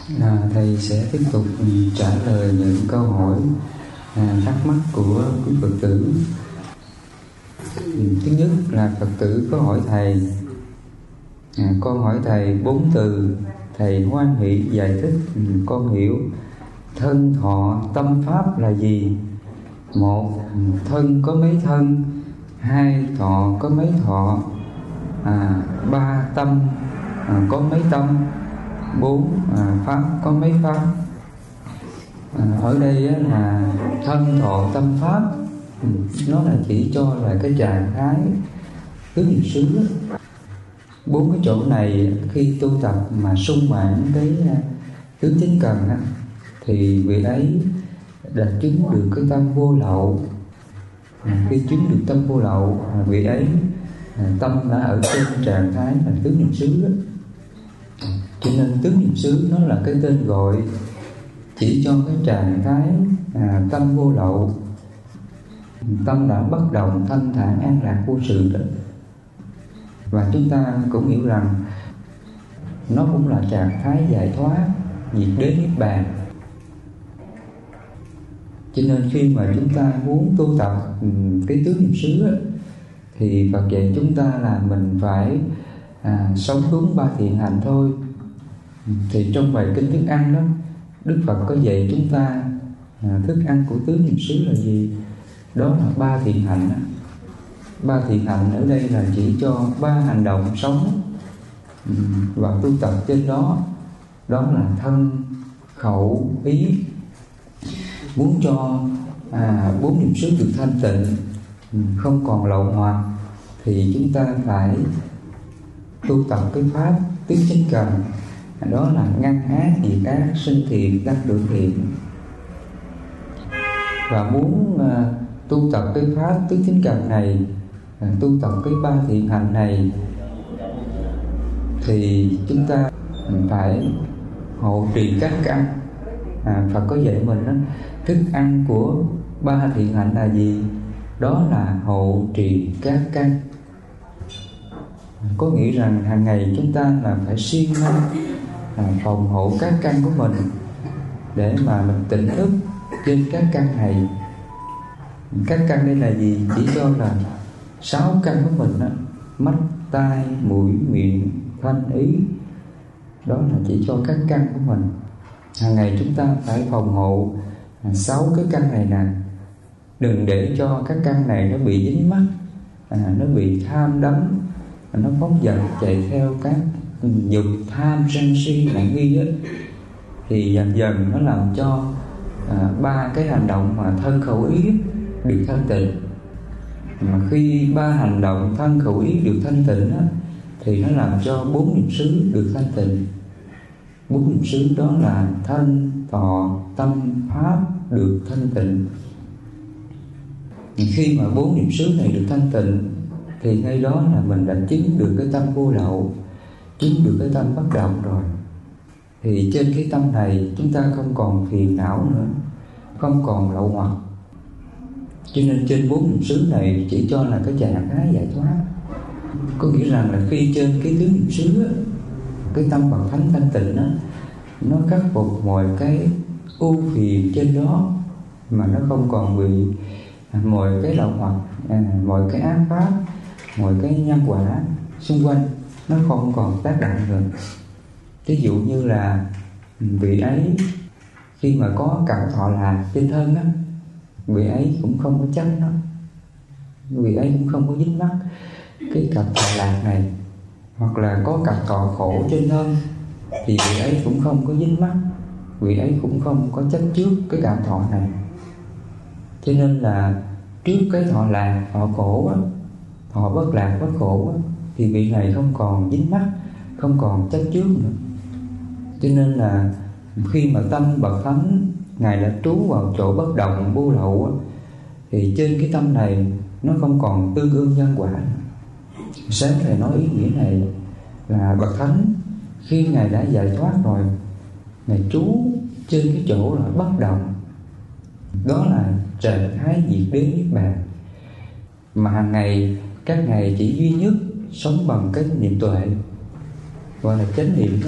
Thầy sẽ tiếp tục trả lời những câu hỏi thắc mắc của quý Phật tử. Thứ nhất là Phật tử có hỏi thầy, con hỏi thầy 4 từ, thầy hoan hỷ giải thích con hiểu. Thân thọ tâm pháp là gì? 1. Thân có mấy thân? 2. Thọ có mấy thọ? 3. Tâm có mấy tâm? 4. Pháp có mấy pháp? Ở đây là thân thọ tâm pháp, nó là chỉ cho là cái trạng thái tứ niệm xứ. 4 cái chỗ này khi tu tập mà sung mãn cái tứ chánh cần thì vị ấy đã chứng được cái tâm vô lậu. Khi chứng được tâm vô lậu, vị ấy tâm đã ở trên trạng thái là tứ niệm xứ. Cho nên tứ niệm xứ nó là cái tên gọi chỉ cho cái trạng thái tâm vô lậu, tâm đã bất động, thanh thản, an lạc, vô sự đó. Và chúng ta cũng hiểu rằng nó cũng là trạng thái giải thoát, diệt đế niết bàn. Cho nên khi mà chúng ta muốn tu tập cái tứ niệm xứ thì Phật dạy chúng ta là mình phải sống đúng 3 thiện hạnh thôi. Thì trong bài kinh thức ăn đó, Đức Phật có dạy chúng ta thức ăn của tứ niệm xứ là gì? Đó là 3 thiện hạnh. 3 thiện hạnh ở đây là chỉ cho 3 hành động sống và tu tập trên đó. Đó là thân, khẩu, ý. Muốn cho 4 niệm xứ được thanh tịnh, không còn lậu hoặc, thì chúng ta phải tu tập cái pháp tứ chánh cần. Đó là ngăn ác, diệt ác, sinh thiện, đắc được thiện. Và muốn tu tập cái pháp tứ chánh cần này, tu tập cái 3 thiện hạnh này, thì chúng ta phải hộ trì các căn. Phật có dạy mình đó, thức ăn của 3 thiện hạnh là gì? Đó là hộ trì các căn. Có nghĩa rằng hàng ngày chúng ta là phải siêng năng phòng hộ các căn của mình, để mà mình tỉnh thức trên các căn này. Các căn đây là gì? Chỉ cho là 6 căn của mình đó: mắt, tai, mũi, miệng, thân, ý. Đó là chỉ cho các căn của mình. Hàng ngày chúng ta phải phòng hộ 6 cái căn này nè. Đừng để cho các căn này nó bị dính mắc, nó bị tham đắm, nó phóng dật chạy theo các dục tham sân si mạng nghi á, thì dần dần nó làm cho 3 cái hành động mà thân khẩu ý được thanh tịnh. Mà khi 3 hành động thân khẩu ý được thanh tịnh á, thì nó làm cho 4 niệm xứ được thanh tịnh. 4 niệm xứ đó là thân, thọ, tâm, pháp được thanh tịnh. Khi mà 4 niệm xứ này được thanh tịnh thì ngay đó là mình đã chứng được cái tâm vô lậu, chứng được cái tâm bất động rồi. Thì trên cái tâm này chúng ta không còn phiền não nữa, không còn lậu hoặc. Cho nên trên 4 niệm xứ này chỉ cho là cái trạng thái giải thoát. Có nghĩa rằng là khi trên cái tứ niệm xứ, cái tâm bằng thánh thanh tịnh đó, nó khắc phục mọi cái ưu phiền trên đó, mà nó không còn bị mọi cái lậu hoặc, mọi cái ác pháp, mọi cái nhân quả xung quanh nó không còn tác động nữa. Ví dụ như là vị ấy khi mà có cặp thọ lạc trên thân á, vị ấy cũng không có chấp nó, vị ấy cũng không có dính mắc cái cặp thọ lạc này. Hoặc là có cặp thọ khổ trên thân thì vị ấy cũng không có dính mắc, vị ấy cũng không có chấp trước cái cảm thọ này. Cho nên là trước cái thọ lạc, thọ khổ á, thọ bất lạc, bất khổ á, thì vị này không còn dính mắc, không còn chấp trước nữa. Cho nên là khi mà tâm bậc thánh Ngài đã trú vào chỗ bất động vô lậu á, thì trên cái tâm này nó không còn tương ương nhân quả. Sáng thầy nói ý nghĩa này là bậc thánh khi Ngài đã giải thoát rồi, Ngài trú trên cái chỗ là bất động. Đó là trạng thái diệt đế niết bàn. Mà hàng ngày các ngài chỉ duy nhất sống bằng cái niệm tuệ, gọi là chánh niệm đó.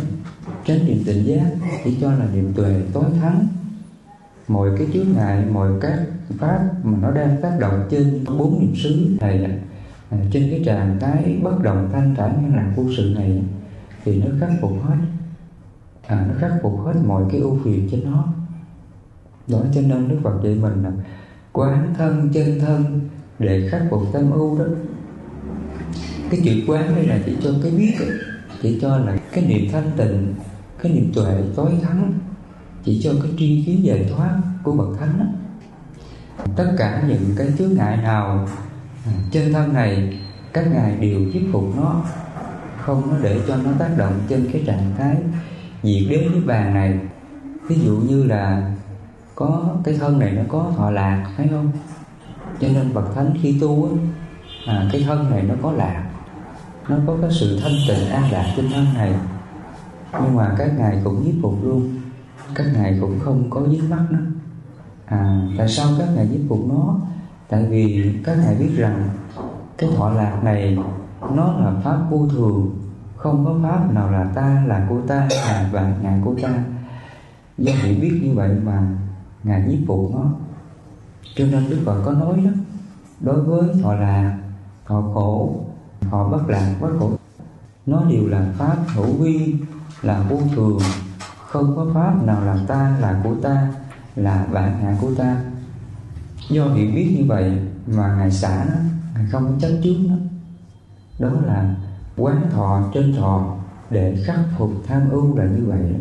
chánh niệm tỉnh giác chỉ cho là niệm tuệ tối thắng mọi cái chướng ngại, mọi các pháp mà nó đang tác động trên 4 niệm xứ này, trên cái trạng thái bất động thanh thản an lạc vô sự này, thì nó khắc phục hết, nó khắc phục hết mọi cái ưu phiền trên nó. Đó cho nên Đức Phật dạy mình là quán thân chân thân để khắc phục tâm ưu đó. Cái chữ quán đây là chỉ cho cái biết, chỉ cho là cái niệm thanh tịnh, cái niệm tuệ tối thắng, chỉ cho cái tri kiến giải thoát của bậc thánh đó. Tất cả những cái chướng ngại nào trên thân này, các ngài đều thuyết phục nó, không nó để cho nó tác động trên cái trạng thái diệt đế niết bàn này. Ví dụ như là có cái thân này nó có thọ lạc, thấy không? Cho nên bậc thánh khi tu á, cái thân này nó có lạc, nó có cái sự thanh tịnh an lạc trên thân này, nhưng mà các ngài cũng nhiếp phục luôn, các ngài cũng không có dính mắc nó. Tại sao các ngài nhiếp phục nó? Tại vì các ngài biết rằng cái thọ lạc này nó là pháp vô thường, không có pháp nào là ta, là của ta, là và ngài của ta. Do hiểu biết như vậy mà ngài nhiếp phục nó. Cho nên Đức Phật có nói đó, đối với thọ lạc, thọ khổ, thọ bất lạc, bất khổ, nó đều là pháp hữu vi, là vô thường, không có pháp nào là ta, là của ta, là bạn hạ của ta. Do hiểu biết như vậy mà ngài xả nó, ngài không có chấp trước nó. Đó là quán thọ trên thọ để khắc phục tham ưu, là như vậy đó.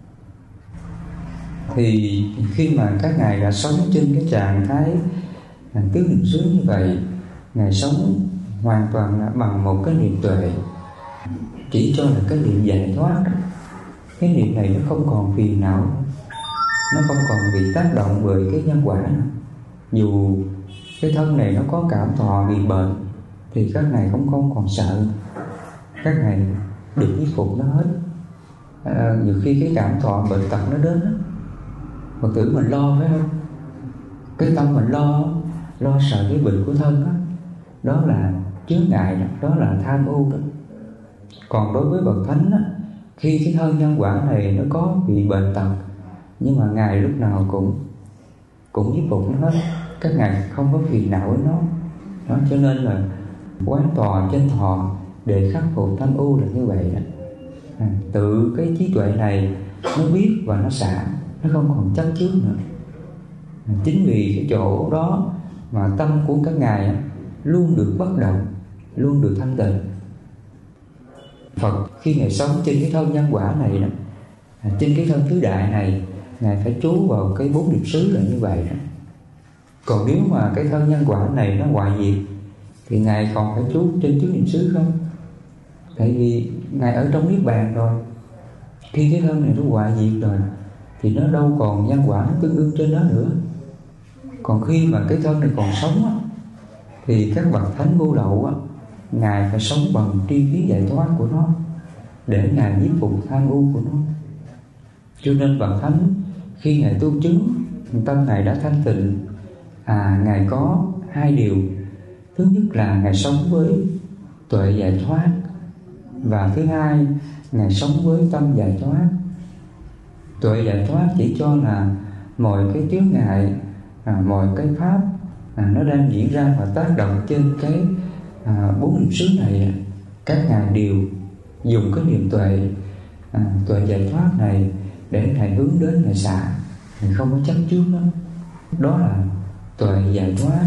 Thì khi mà các ngài đã sống trên cái trạng thái tứ niệm xứ như vậy, ngài sống hoàn toàn là bằng một cái niệm tuệ, chỉ cho là cái niệm giải thoát đó. Cái niệm này nó không còn phiền não, nó không còn bị tác động bởi cái nhân quả nữa. Dù cái thân này nó có cảm thọ bị bệnh thì các ngài cũng không còn sợ, các ngài được nhiếp phục nó hết. Nhiều khi cái cảm thọ bệnh tật nó đến đó, Phật tử mình lo, phải không? Cái tâm mình lo sợ cái bệnh của thân đó, đó là chướng ngại đó, đó là tham ưu đó. Còn đối với bậc thánh đó, khi cái thân nhân quả này nó có bị bệnh tật, nhưng mà ngài lúc nào cũng nhiếp phục nó hết, các ngài không có phiền não với nó. Đó cho nên là quán thọ trên thọ để khắc phục tham ưu là như vậy đó. Tự cái trí tuệ này nó biết và nó xả, nó không còn chấp trước nữa. Chính vì cái chỗ đó mà tâm của các ngài luôn được bất động, luôn được thanh tịnh. Phật khi ngài sống trên cái thân nhân quả này đó, trên cái thân tứ đại này, ngài phải trú vào cái 4 niệm xứ là như vậy đó. Còn nếu mà cái thân nhân quả này nó hoại diệt thì ngài còn phải trú trên tứ niệm xứ không? Tại vì ngài ở trong niết bàn rồi. Khi cái thân này nó hoại diệt rồi thì nó đâu còn nhân quả nó tương ưng trên đó nữa. Còn khi mà cái thân này còn sống á, thì các bậc thánh vô lậu á, ngài phải sống bằng tri kiến giải thoát của nó để ngài nhiếp phục tham ưu của nó. Cho nên bậc thánh khi ngài tu chứng, tâm ngài đã thanh tịnh, ngài có 2 điều. Thứ nhất là ngài sống với tuệ giải thoát, và thứ hai, ngài sống với tâm giải thoát. Tuệ giải thoát chỉ cho là mọi cái chướng ngại, mọi cái pháp nó đang diễn ra và tác động trên cái 4 niệm xứ này, các ngài đều dùng cái niệm tuệ, tuệ giải thoát này để ngài hướng đến ngài xả, ngài không có chấp trước nó. Đó là tuệ giải thoát.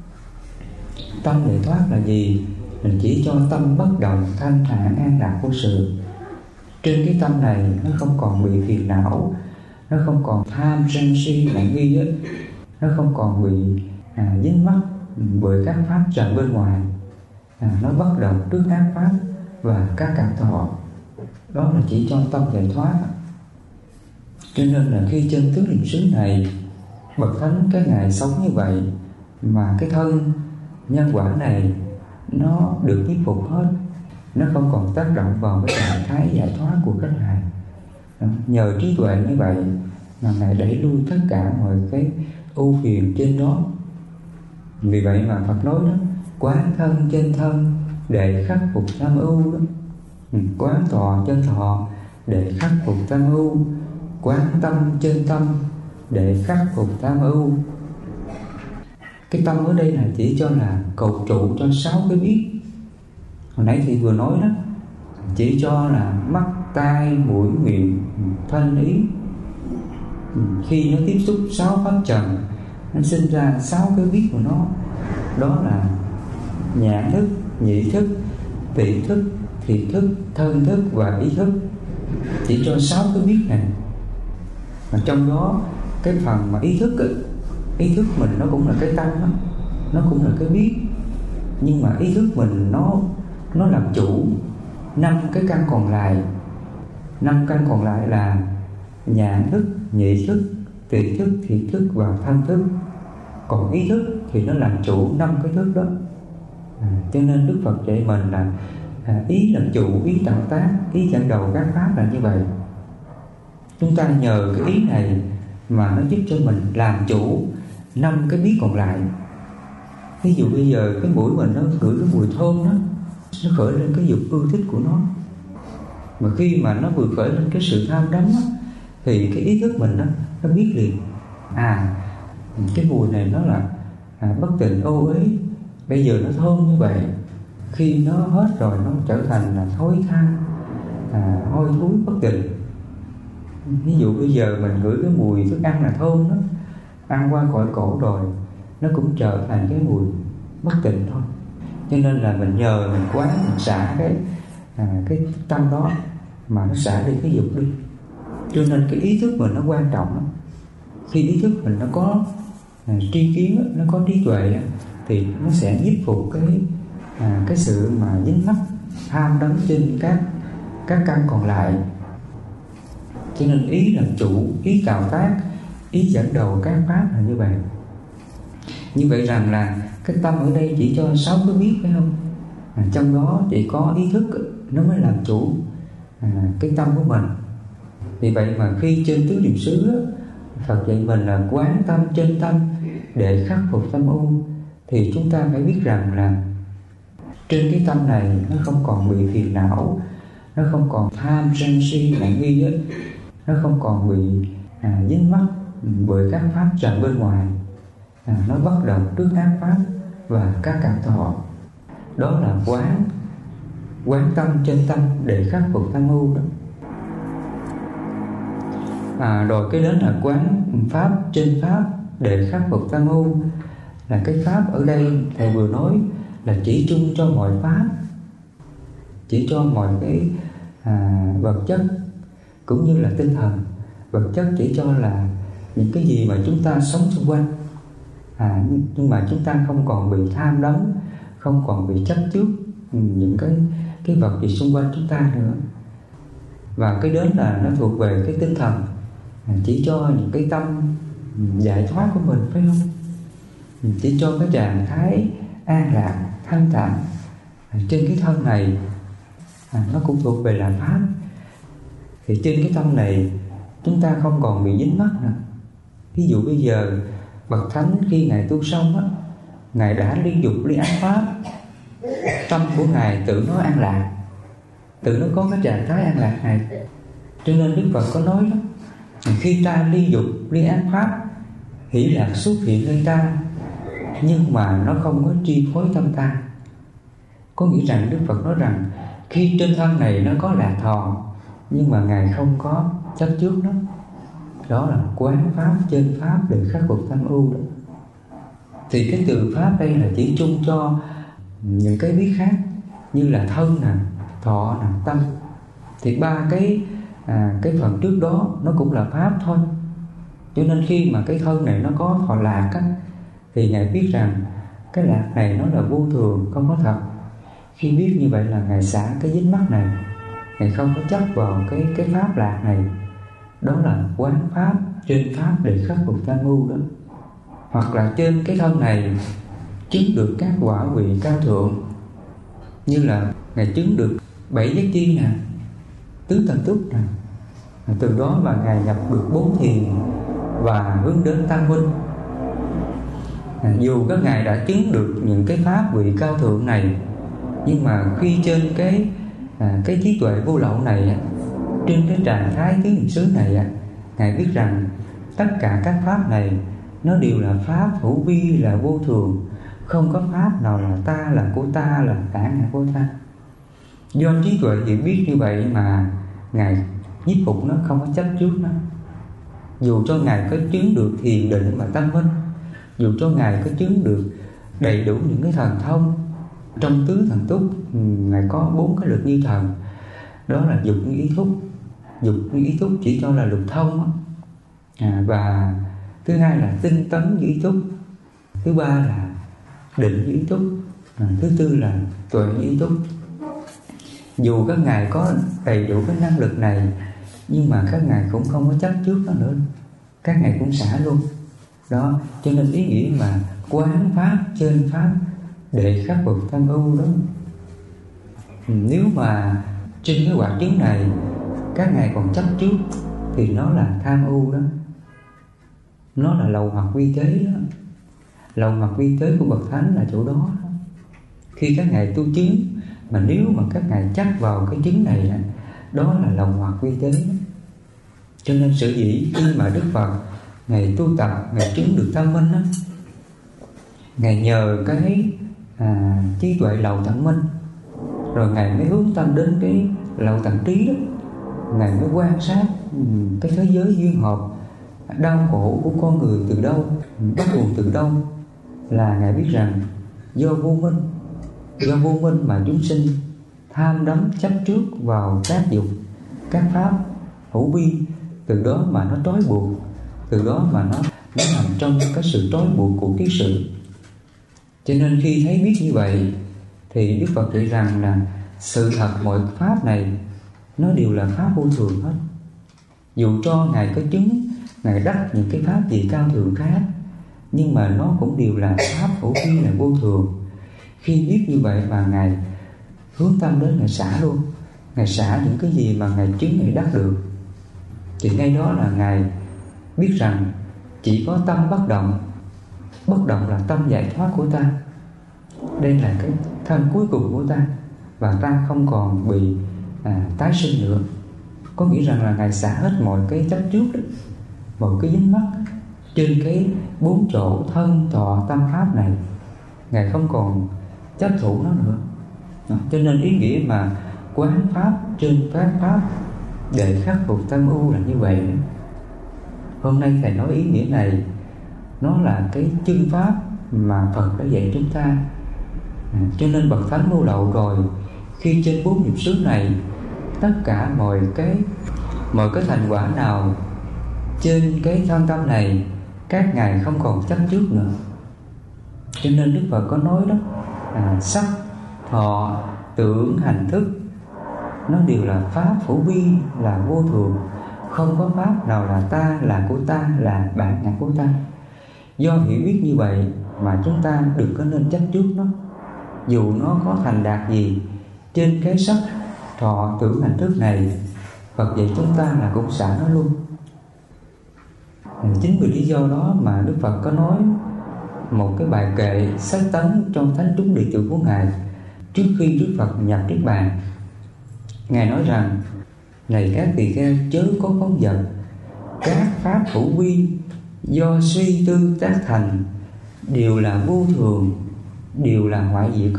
Tâm giải thoát là gì? Mình chỉ cho tâm bất động, thanh thản, an lạc vô sự. Trên cái tâm này nó không còn bị phiền não, nó không còn tham sân si mạng nghi ấy, nó không còn bị dính mắc bởi các pháp trần bên ngoài, nó bất động trước ác pháp và các cảm thọ. Đó là chỉ cho tâm giải thoát. Cho nên là khi trên tứ niệm xứ này, bậc thánh các ngài sống như vậy mà cái thân nhân quả này nó được nhiếp phục hết, nó không còn tác động vào cái trạng thái giải thoát của các ngài. Nhờ trí tuệ như vậy mà ngài đẩy lui tất cả mọi cái ưu phiền trên đó. Vì vậy mà Phật nói đó, quán thân trên thân để khắc phục tham ưu đó. Quán thọ trên thọ để khắc phục tham ưu, quán tâm trên tâm để khắc phục tham ưu. Cái tâm ở đây là chỉ cho là cầu trụ cho 6 cái biết. Hồi nãy thì vừa nói đó, chỉ cho là mắt, tai, mũi, miệng, thân, ý. Khi nó tiếp xúc 6 pháp trần, nó sinh ra 6 cái biết của nó. Đó là nhãn thức, nhĩ thức, vị thức, thiệt thức, thân thức và ý thức. Chỉ cho 6 cái biết này. Mà trong đó cái phần mà ý thức mình nó cũng là cái tâm đó, nó cũng là cái biết. Nhưng mà ý thức mình nó làm chủ 5 cái căn còn lại. 5 căn còn lại là nhãn thức, nhĩ thức, vị thức, thiệt thức và thân thức. Còn ý thức thì nó làm chủ 5 cái thức đó. Cho nên Đức Phật dạy mình là ý làm chủ, ý tạo tác, ý dẫn đầu các pháp là như vậy. Chúng ta nhờ cái ý này mà nó giúp cho mình làm chủ 5 cái biết còn lại. Ví dụ bây giờ cái mũi mình nó ngửi cái mùi thơm đó, nó khởi lên cái dục ưa thích của nó. Mà khi mà nó vừa khởi lên cái sự tham đắm đó, thì cái ý thức mình đó, nó biết liền cái mùi này nó là bất tịnh ô uế. Bây giờ nó thơm như vậy, khi nó hết rồi nó trở thành là thối than, hôi thối bất tịnh. Ví dụ bây giờ mình ngửi cái mùi thức ăn là thơm đó, ăn qua cõi cổ rồi nó cũng trở thành cái mùi bất tịnh thôi. Cho nên là mình nhờ mình quán, mình xả cái tâm đó mà nó xả đi cái dục đi. Cho nên cái ý thức mình nó quan trọng lắm. Khi ý thức mình nó có tri kiến, nó có trí tuệ thì nó sẽ giúp phục cái sự mà dính mắc tham đắm trên các căn còn lại. Cho nên ý làm chủ, ý tạo tác, ý dẫn đầu các pháp là như vậy. Như vậy rằng là cái tâm ở đây chỉ cho 6 cái biết, phải không? Trong đó chỉ có ý thức nó mới làm chủ cái tâm của mình. Vì vậy mà khi trên tứ niệm xứ Phật dạy mình là quán tâm trên tâm để khắc phục tâm ưu, thì chúng ta phải biết rằng là trên cái tâm này nó không còn bị phiền não, nó không còn tham sân si mạng nghi, nó không còn bị dính mắc bởi các pháp trần bên ngoài. Nó bất động trước ác pháp và các cảm thọ. Đó là quán tâm trên tâm để khắc phục tham ưu đó. Rồi cái đến là quán pháp trên pháp để khắc phục tham ưu. Là cái pháp ở đây thầy vừa nói là chỉ chung cho mọi pháp, chỉ cho mọi cái vật chất cũng như là tinh thần. Vật chất chỉ cho là những cái gì mà chúng ta sống xung quanh, nhưng mà chúng ta không còn bị tham đắm, không còn bị chấp trước những cái vật gì xung quanh chúng ta nữa. Và cái đến là nó thuộc về cái tinh thần, chỉ cho những cái tâm giải thoát của mình, phải không? Chỉ cho cái trạng thái an lạc, thanh thản trên cái thân này, nó cũng thuộc về là pháp. Thì trên cái tâm này chúng ta không còn bị dính mắc nữa. Ví dụ bây giờ bậc thánh khi ngài tu xong á, ngài đã ly dục ly ác pháp, tâm của ngài tự nó an lạc, tự nó có cái trạng thái an lạc này. Cho nên Đức Phật có nói đó, khi ta ly dục ly ác pháp, hỷ lạc xuất hiện nơi ta, nhưng mà nó không có chi phối tâm ta. Có nghĩa rằng Đức Phật nói rằng khi trên thân này nó có lạc thọ, nhưng mà ngài không có chấp trước nó. Đó là quán pháp trên pháp để khắc phục tham ưu đó. Thì cái từ pháp đây là chỉ chung cho những cái biết khác, như là thân nè, thọ nè, tâm. Thì ba cái phần trước đó nó cũng là pháp thôi. Cho nên khi mà cái thân này nó có thọ lạc á, thì ngài biết rằng cái lạc này nó là vô thường, không có thật. Khi biết như vậy là ngài xả cái dính mắc này, ngài không có chấp vào cái pháp lạc này. Đó là quán pháp trên pháp để khắc phục tham ưu đó. Hoặc là trên cái thân này chứng được các quả vị cao thượng, như là ngài chứng được 7 giác chi nè, tứ tần túc nè. Từ đó mà ngài nhập được 4 thiền và hướng đến tam minh. Dù các ngài đã chứng được những cái pháp vị cao thượng này, nhưng mà khi trên cái trí tuệ vô lậu này, trên cái trạng thái tứ niệm xứ này Ngài biết rằng tất cả các pháp này nó đều là pháp hữu vi, là vô thường. Không có pháp nào là ta, là của ta, là cả ngài của ta. Do trí tuệ hiểu biết như vậy mà Ngài nhiếp phục nó, không có chấp trước nó. Dù cho Ngài có chứng được thiền định và tâm minh, dù cho Ngài có chứng được đầy đủ những cái thần thông, trong tứ thần túc Ngài có 4 cái lực như thần, đó là dục như ý thúc. Dục như ý thúc chỉ cho là lục thông và thứ hai là tinh tấn như ý thúc, thứ ba là định như ý thúc, thứ tư là tuệ như ý thúc. Dù các ngài có đầy đủ cái năng lực này, nhưng mà các ngài cũng không có chấp trước nó nữa, các ngài cũng xả luôn. Đó, cho nên ý nghĩa mà quán pháp trên pháp để khắc phục tham ưu đó. Nếu mà trên cái quả chứng này các ngài còn chấp trước thì nó là tham ưu đó, nó là lầu hoặc vi tế đó. Lầu hoặc vi tế của bậc thánh là chỗ đó. Khi các ngài tu chứng mà nếu mà các ngài chắc vào cái chứng này đó là lầu hoặc vi tế đó. Cho nên sở dĩ khi mà Đức Phật Ngài tu tập, Ngài chứng được tâm minh đó, Ngài nhờ cái trí tuệ lầu tận minh, rồi Ngài mới hướng tâm đến cái lầu tận trí đó. Ngài mới quan sát cái thế giới duyên hợp, đau khổ của con người từ đâu, bắt nguồn từ đâu, là Ngài biết rằng do vô minh mà chúng sinh tham đắm chấp trước vào các dục, các pháp hữu vi, từ đó mà nó trói buộc, từ đó mà nó nằm trong cái sự trói buộc của kiết sử. Cho nên khi thấy biết như vậy thì Đức Phật dạy rằng là sự thật mọi pháp này nó đều là pháp vô thường hết. Dù cho Ngài có chứng, Ngài đắc những cái pháp gì cao thượng khác, nhưng mà nó cũng đều là pháp hữu vi, là vô thường. Khi biết như vậy mà Ngài hướng tâm đến, Ngài xả luôn. Ngài xả những cái gì mà Ngài chứng, Ngài đắc được, thì ngay đó là Ngài biết rằng chỉ có tâm bất động. Bất động là tâm giải thoát của ta. Đây là cái thân cuối cùng của ta, và ta không còn bị tái sinh nữa. Có nghĩa rằng là Ngài xả hết mọi cái chấp trước đó, mọi cái dính mắc trên cái 4 chỗ thân thọ tâm pháp này. Ngài không còn chấp thủ nó nữa. Cho nên ý nghĩa mà quán pháp trên pháp để khắc phục tâm ưu là như vậy. Hôm nay Thầy nói ý nghĩa này, nó là cái chân pháp mà Phật đã dạy chúng ta. Cho nên bậc thánh vô lậu rồi, khi trên 4 nghiệp xứ này, tất cả mọi cái thành quả nào trên cái thân tâm này, các ngài không còn chấp trước nữa. Cho nên Đức Phật có nói đó, sắc, thọ, tưởng, hành, thức, nó đều là pháp hữu vi, là vô thường. Không có pháp nào là ta, là của ta, là bạn ngã của ta. Do hiểu biết như vậy mà chúng ta đừng có nên chấp trước nó. Dù nó có thành đạt gì trên cái sắc, thọ, tưởng, hành, thức này, Phật dạy chúng ta là cũng xả nó luôn. Chính vì lý do đó mà Đức Phật có nói một cái bài kệ sách tấn trong thánh chúng đệ tử của Ngài. Trước khi Đức Phật nhập Niết Bàn, Ngài nói rằng: này các tỳ kheo, chớ có phóng dật, các pháp hữu vi do suy tư tác thành đều là vô thường, đều là hoại diệt.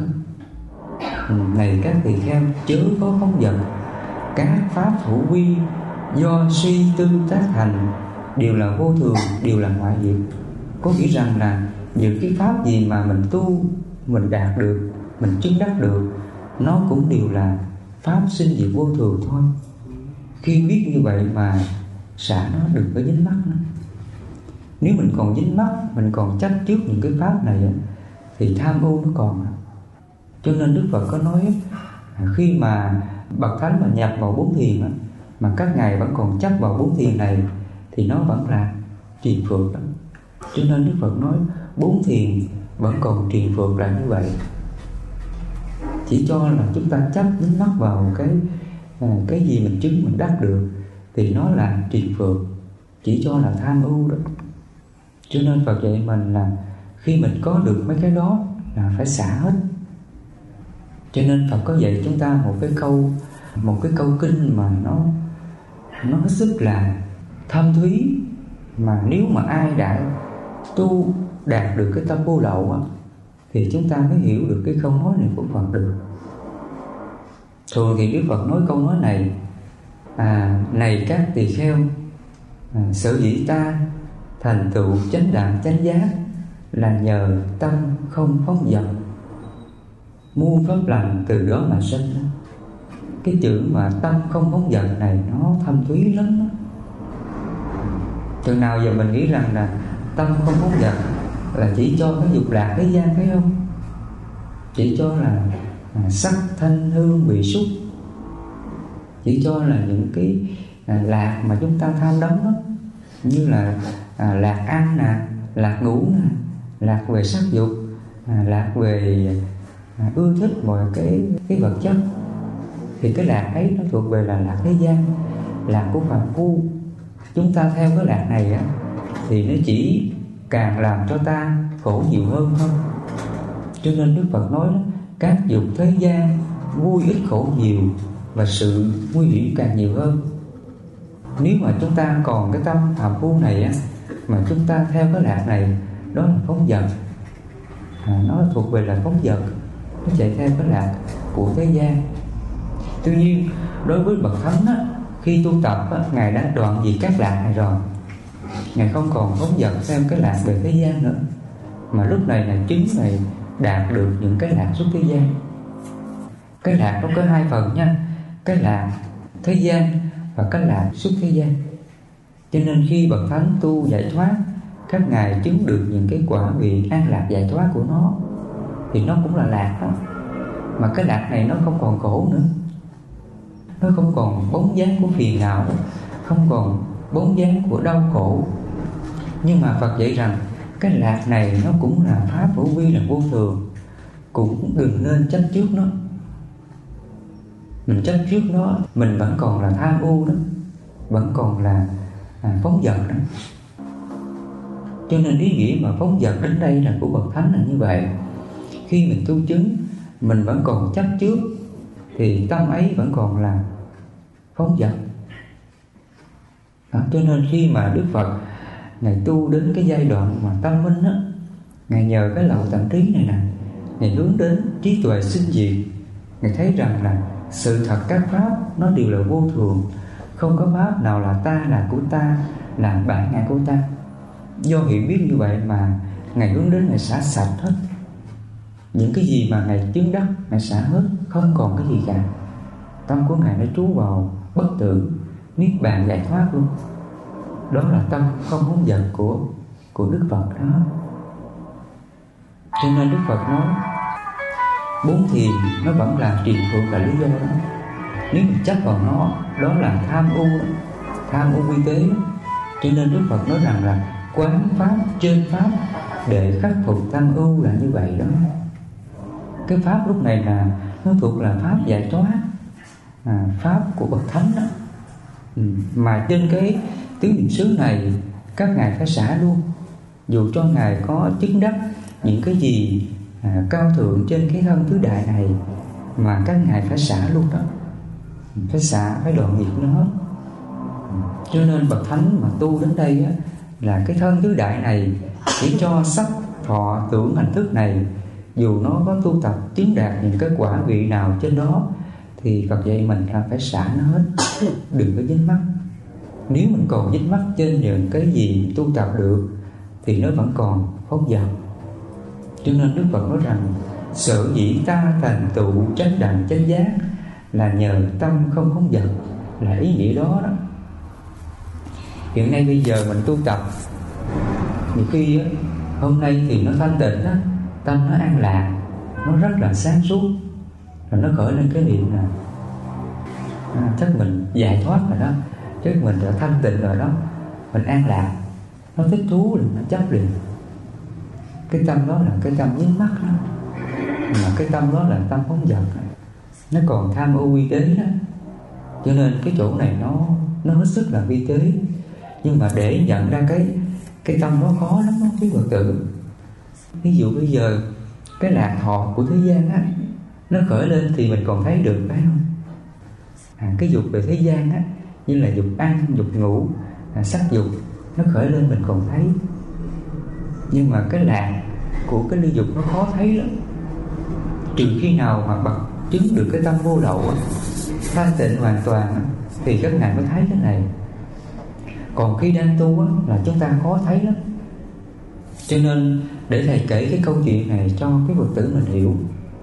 Này các tỳ kheo, chớ có phóng dật, các pháp hữu vi do suy tư tác thành đều là vô thường, đều là hoại diệt. Có nghĩa rằng là những cái pháp gì mà mình tu, mình đạt được, mình chứng đắc được, nó cũng đều là pháp sinh diệt vô thường thôi. Khi biết như vậy mà xả nó, đừng có dính mắc nó. Nếu mình còn dính mắc, mình còn chấp trước những cái pháp này thì tham ưu nó còn. Cho nên Đức Phật có nói, khi mà bậc thánh mà nhập vào 4 thiền mà các ngài vẫn còn chấp vào 4 thiền này thì nó vẫn là trì phược đó. Cho nên Đức Phật nói 4 thiền vẫn còn trì phược là như vậy. Chỉ cho là chúng ta chấp dính mắc vào cái gì mình chứng, mình đắc được thì nó là trì phược, chỉ cho là tham ưu đó. Cho nên Phật dạy mình là khi mình có được mấy cái đó là phải xả hết. Cho nên Phật có dạy chúng ta một cái câu kinh mà nó hết sức là thâm thúy, mà nếu mà ai đã tu đạt được cái tâm vô lậu á, thì chúng ta mới hiểu được cái câu nói này của Phật được. Thường thì Đức Phật nói câu nói này: này các tỳ kheo, sở dĩ ta thành tựu chánh đẳng chánh giác là nhờ tâm không phóng dật, muôn pháp lành từ đó mà sinh. Cái chữ mà tâm không phóng dật này nó thâm thúy lắm đó. Chừng nào giờ mình nghĩ rằng là tâm không phóng dật là chỉ cho cái dục lạc thế gian, phải không? Chỉ cho là sắc thanh hương vị xúc, chỉ cho là những cái lạc mà chúng ta tham đắm đó, như là lạc ăn nè, lạc ngủ nè, lạc về sắc dục, lạc về ưa thích mọi cái vật chất. Thì cái lạc ấy nó thuộc về là lạc thế gian, lạc của phàm phu. Chúng ta theo cái lạc này á, thì nó chỉ càng làm cho ta khổ nhiều hơn thôi. Cho nên Đức Phật nói đó, các dục thế gian vui ít khổ nhiều, và sự nguy hiểm càng nhiều hơn. Nếu mà chúng ta còn cái tâm phàm phu này á, mà chúng ta theo cái lạc này, đó là phóng dật. Nó thuộc về là phóng dật, nó chạy theo cái lạc của thế gian. Tuy nhiên đối với bậc thánh á, khi tu tập á, Ngài đã đoạn diệt các lạc này rồi. Ngài không còn phóng dật theo cái lạc về thế gian nữa, mà lúc này là chính Ngài đạt được những cái lạc xuất thế gian. Cái lạc nó có hai phần nha: cái lạc thế gian và cái lạc xuất thế gian. Cho nên khi bậc thánh tu giải thoát, các ngài chứng được những cái quả vị an lạc giải thoát của nó, thì nó cũng là lạc đó. Mà cái lạc này nó không còn khổ nữa, nó không còn bóng dáng của phiền não, không còn bóng dáng của đau khổ. Nhưng mà Phật dạy rằng cái lạc này nó cũng là pháp hữu vi, là vô thường. Cũng đừng nên chấp trước nó. Mình chấp trước nó, mình vẫn còn là tham ưu đó, vẫn còn là phóng dật đó. Cho nên ý nghĩa mà phóng dật đến đây là của bậc thánh là như vậy. Khi mình tu chứng, mình vẫn còn chấp trước, thì tâm ấy vẫn còn là phóng dật đó. Cho nên khi mà Đức Phật Ngài tu đến cái giai đoạn mà tâm minh á, Ngài nhờ cái lậu tạm trí này nè, Ngài hướng đến trí tuệ sinh diệt. Ngài thấy rằng là sự thật các pháp nó đều là vô thường, không có pháp nào là ta, là của ta, là bản ngã của ta. Do hiểu biết như vậy mà Ngài hướng đến Ngài xả sạch hết. Những cái gì mà Ngài chứng đắc, Ngài xả hết, không còn cái gì cả. Tâm của Ngài nó trú vào bất tử, niết bàn giải thoát luôn. Đó là tâm không phóng dật của Đức Phật đó. Cho nên Đức Phật nói bốn thiền nó vẫn là truyền thuộc, là lý do đó. Nếu mình chấp vào nó, đó là tham ưu, tham ưu vi tế. Cho nên Đức Phật nói rằng là quán pháp trên pháp để khắc phục tham ưu, là như vậy đó. Cái pháp lúc này là nó thuộc là pháp giải thoát, pháp của bậc thánh đó. Mà trên cái tứ niệm xứ này các ngài phải xả luôn. Dù cho ngài có chứng đắc những cái gì cao thượng trên cái thân tứ đại này, mà các ngài phải xả luôn đó. Phải xả, phải đoạn diệt nó hết. Cho nên bậc thánh mà tu đến đây á, là cái thân tứ đại này chỉ cho sắc thọ tưởng hành thức này, dù nó có tu tập chứng đạt những cái quả vị nào trên đó, thì Phật dạy mình là phải xả nó hết, đừng có dính mắc. Nếu mình còn dính mắc trên những cái gì tu tập được, thì nó vẫn còn phóng dật. Cho nên Đức Phật nói rằng sở dĩ ta thành tựu chánh đẳng chánh giác là nhờ tâm không phóng dật, là ý nghĩa đó đó. Hiện nay bây giờ mình tu tập, nhiều khi á, hôm nay thì nó thanh tịnh á, tâm nó an lạc, nó rất là sáng suốt, rồi nó khởi lên cái niệm là chắc mình giải thoát rồi đó, chắc mình đã thanh tịnh rồi đó, mình an lạc, nó thích thú liền, nó chấp liền. Cái tâm đó là cái tâm dính mắc đó, mà cái tâm đó là tâm phóng dật, nó còn tham ưu vi tế đó. Cho nên cái chỗ này nó hết sức là vi tế. Nhưng mà để nhận ra cái tâm đó khó lắm đó, quý Phật tử. Ví dụ bây giờ cái lạc thọ của thế gian á, nó khởi lên thì mình còn thấy được, phải không? Cái dục về thế gian á, như là dục ăn, dục ngủ, sắc dục nó khởi lên mình còn thấy. Nhưng mà cái lạc của cái ly dục nó khó thấy lắm. Trừ khi nào mà bậc chứng được cái tâm vô lậu, thanh tịnh hoàn toàn, thì các ngài mới thấy cái này. Còn khi đang tu là chúng ta khó thấy lắm. Cho nên để thầy kể cái câu chuyện này cho cái Phật tử mình hiểu.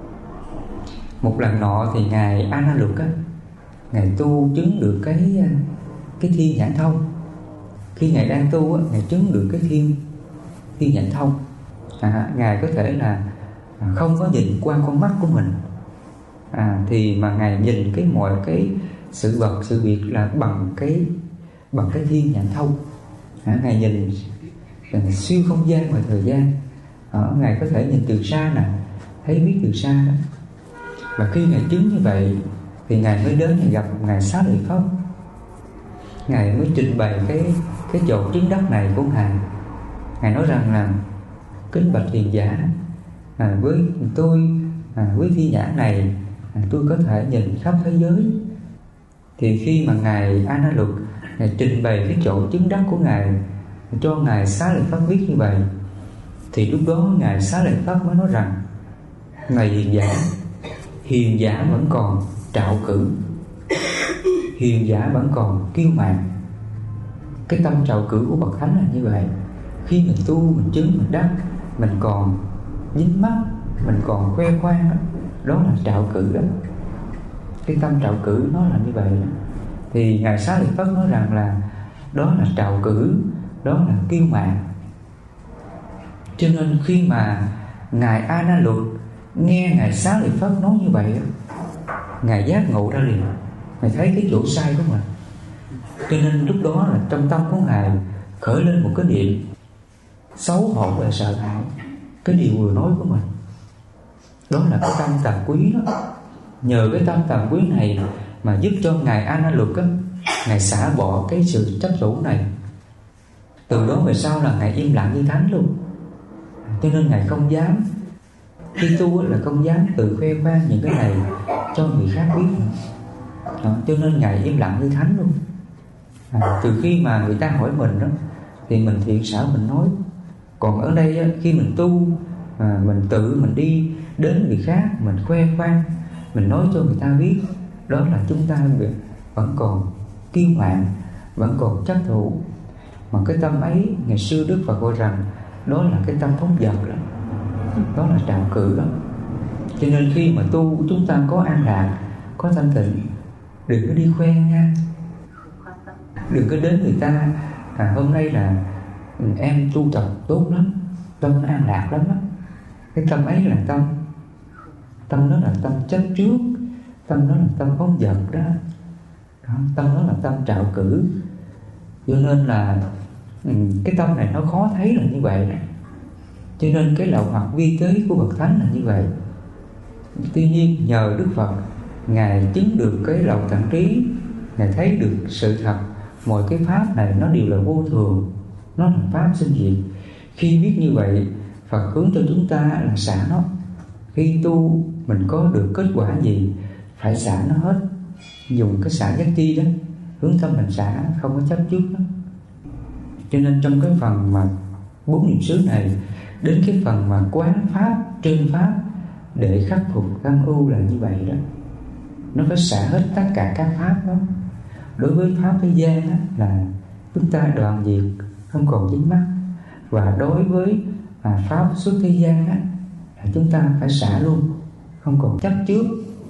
Một lần nọ thì ngài A Na Luật ngài tu chứng được cái thiên nhãn thông. Khi ngài đang tu ngài chứng được cái thiên nhãn thông. Ngài có thể là không có nhìn qua con mắt của mình, thì mà ngài nhìn mọi cái sự vật sự việc là bằng cái thiên nhãn thông. Ngài nhìn siêu không gian và thời gian. Ngài có thể nhìn từ xa nè, thấy biết từ xa đó. Và khi ngài chứng như vậy thì ngài mới đến gặp ngài Xá Lợi Phất. Ngài mới trình bày cái chỗ chứng đắc này của ngài. Ngài nói rằng là: kính bạch hiền giả, với tôi, với thiên nhãn này, tôi có thể nhìn khắp thế giới. Thì khi mà ngài A Na Luật ngài trình bày cái chỗ chứng đắc của ngài cho ngài Xá Lợi Phất biết như vậy, thì lúc đó ngài Xá Lợi Phất mới nói rằng: này hiền giả vẫn còn trạo cử, hiền giả vẫn còn kiêu mạn. Cái tâm trạo cử của bậc thánh là như vậy. Khi mình tu, mình chứng, mình đắc, mình còn dính mắc, mình còn khoe khoang, đó là trạo cử đó. Cái tâm trạo cử nó là như vậy đó. Thì ngài Xá Lợi Phất nói rằng là đó là trạo cử, đó là kiêu mạn. Cho nên khi mà ngài A Na Luật nghe ngài Xá Lợi Phất nói như vậy, ngài giác ngộ ra liền, ngài thấy cái chỗ sai của mình. Cho nên lúc đó là trong tâm của ngài khởi lên một cái niệm xấu hổ và sợ hãi cái điều vừa nói của mình. Đó là cái tâm tàm quý đó. Nhờ cái tâm tàm quý này mà giúp cho ngài A Na Luật ngài xả bỏ cái sự chấp thủ này. Từ đó về sau là ngài im lặng như thánh luôn. Cho nên ngài không dám, khi tu là không dám tự khoe khoang những cái này cho người khác biết. Cho nên ngài im lặng như thánh luôn. Từ khi mà người ta hỏi mình đó thì mình thiện xảo mình nói. Còn ở đây khi mình tu, mình tự mình đi đến người khác, mình khoe khoang, mình nói cho người ta biết, đó là chúng ta vẫn còn kiêu mạn, vẫn còn chấp thủ. Mà cái tâm ấy ngày xưa Đức Phật gọi rằng đó là cái tâm phóng dật đó. Đó là trạo cử đó. Cho nên khi mà tu chúng ta có an lạc, có thanh tịnh, đừng có đi khoe nha. Đừng có đến người ta hôm nay là em tu tập tốt lắm, tâm nó an lạc lắm đó. Cái tâm ấy là tâm đó là tâm chấp trước, tâm đó là tâm phóng dật đó. Tâm đó là tâm trạo cử. Cho nên là cái tâm này nó khó thấy là như vậy đó. Cho nên cái lậu hoặc vi tế của bậc thánh là như vậy. Tuy nhiên nhờ Đức Phật, ngài chứng được cái lậu tận trí, ngài thấy được sự thật mọi cái pháp này nó đều là vô thường, nó là pháp sinh diệt. Khi biết như vậy, Phật hướng cho chúng ta là xả nó. Khi tu mình có được kết quả gì phải xả nó hết. Dùng cái xả nhất ti đó, hướng tâm mình xả, không có chấp trước đó. Cho nên trong cái phần mà 4 niệm xứ này, đến cái phần mà quán pháp, trơn pháp để khắc phục căn ưu là như vậy đó. Nó phải xả hết tất cả các pháp đó. Đối với pháp thế gian đó, là chúng ta đoạn diệt, không còn dính mắc. Và đối với pháp xuất thế gian đó, là chúng ta phải xả luôn, không còn chấp trước.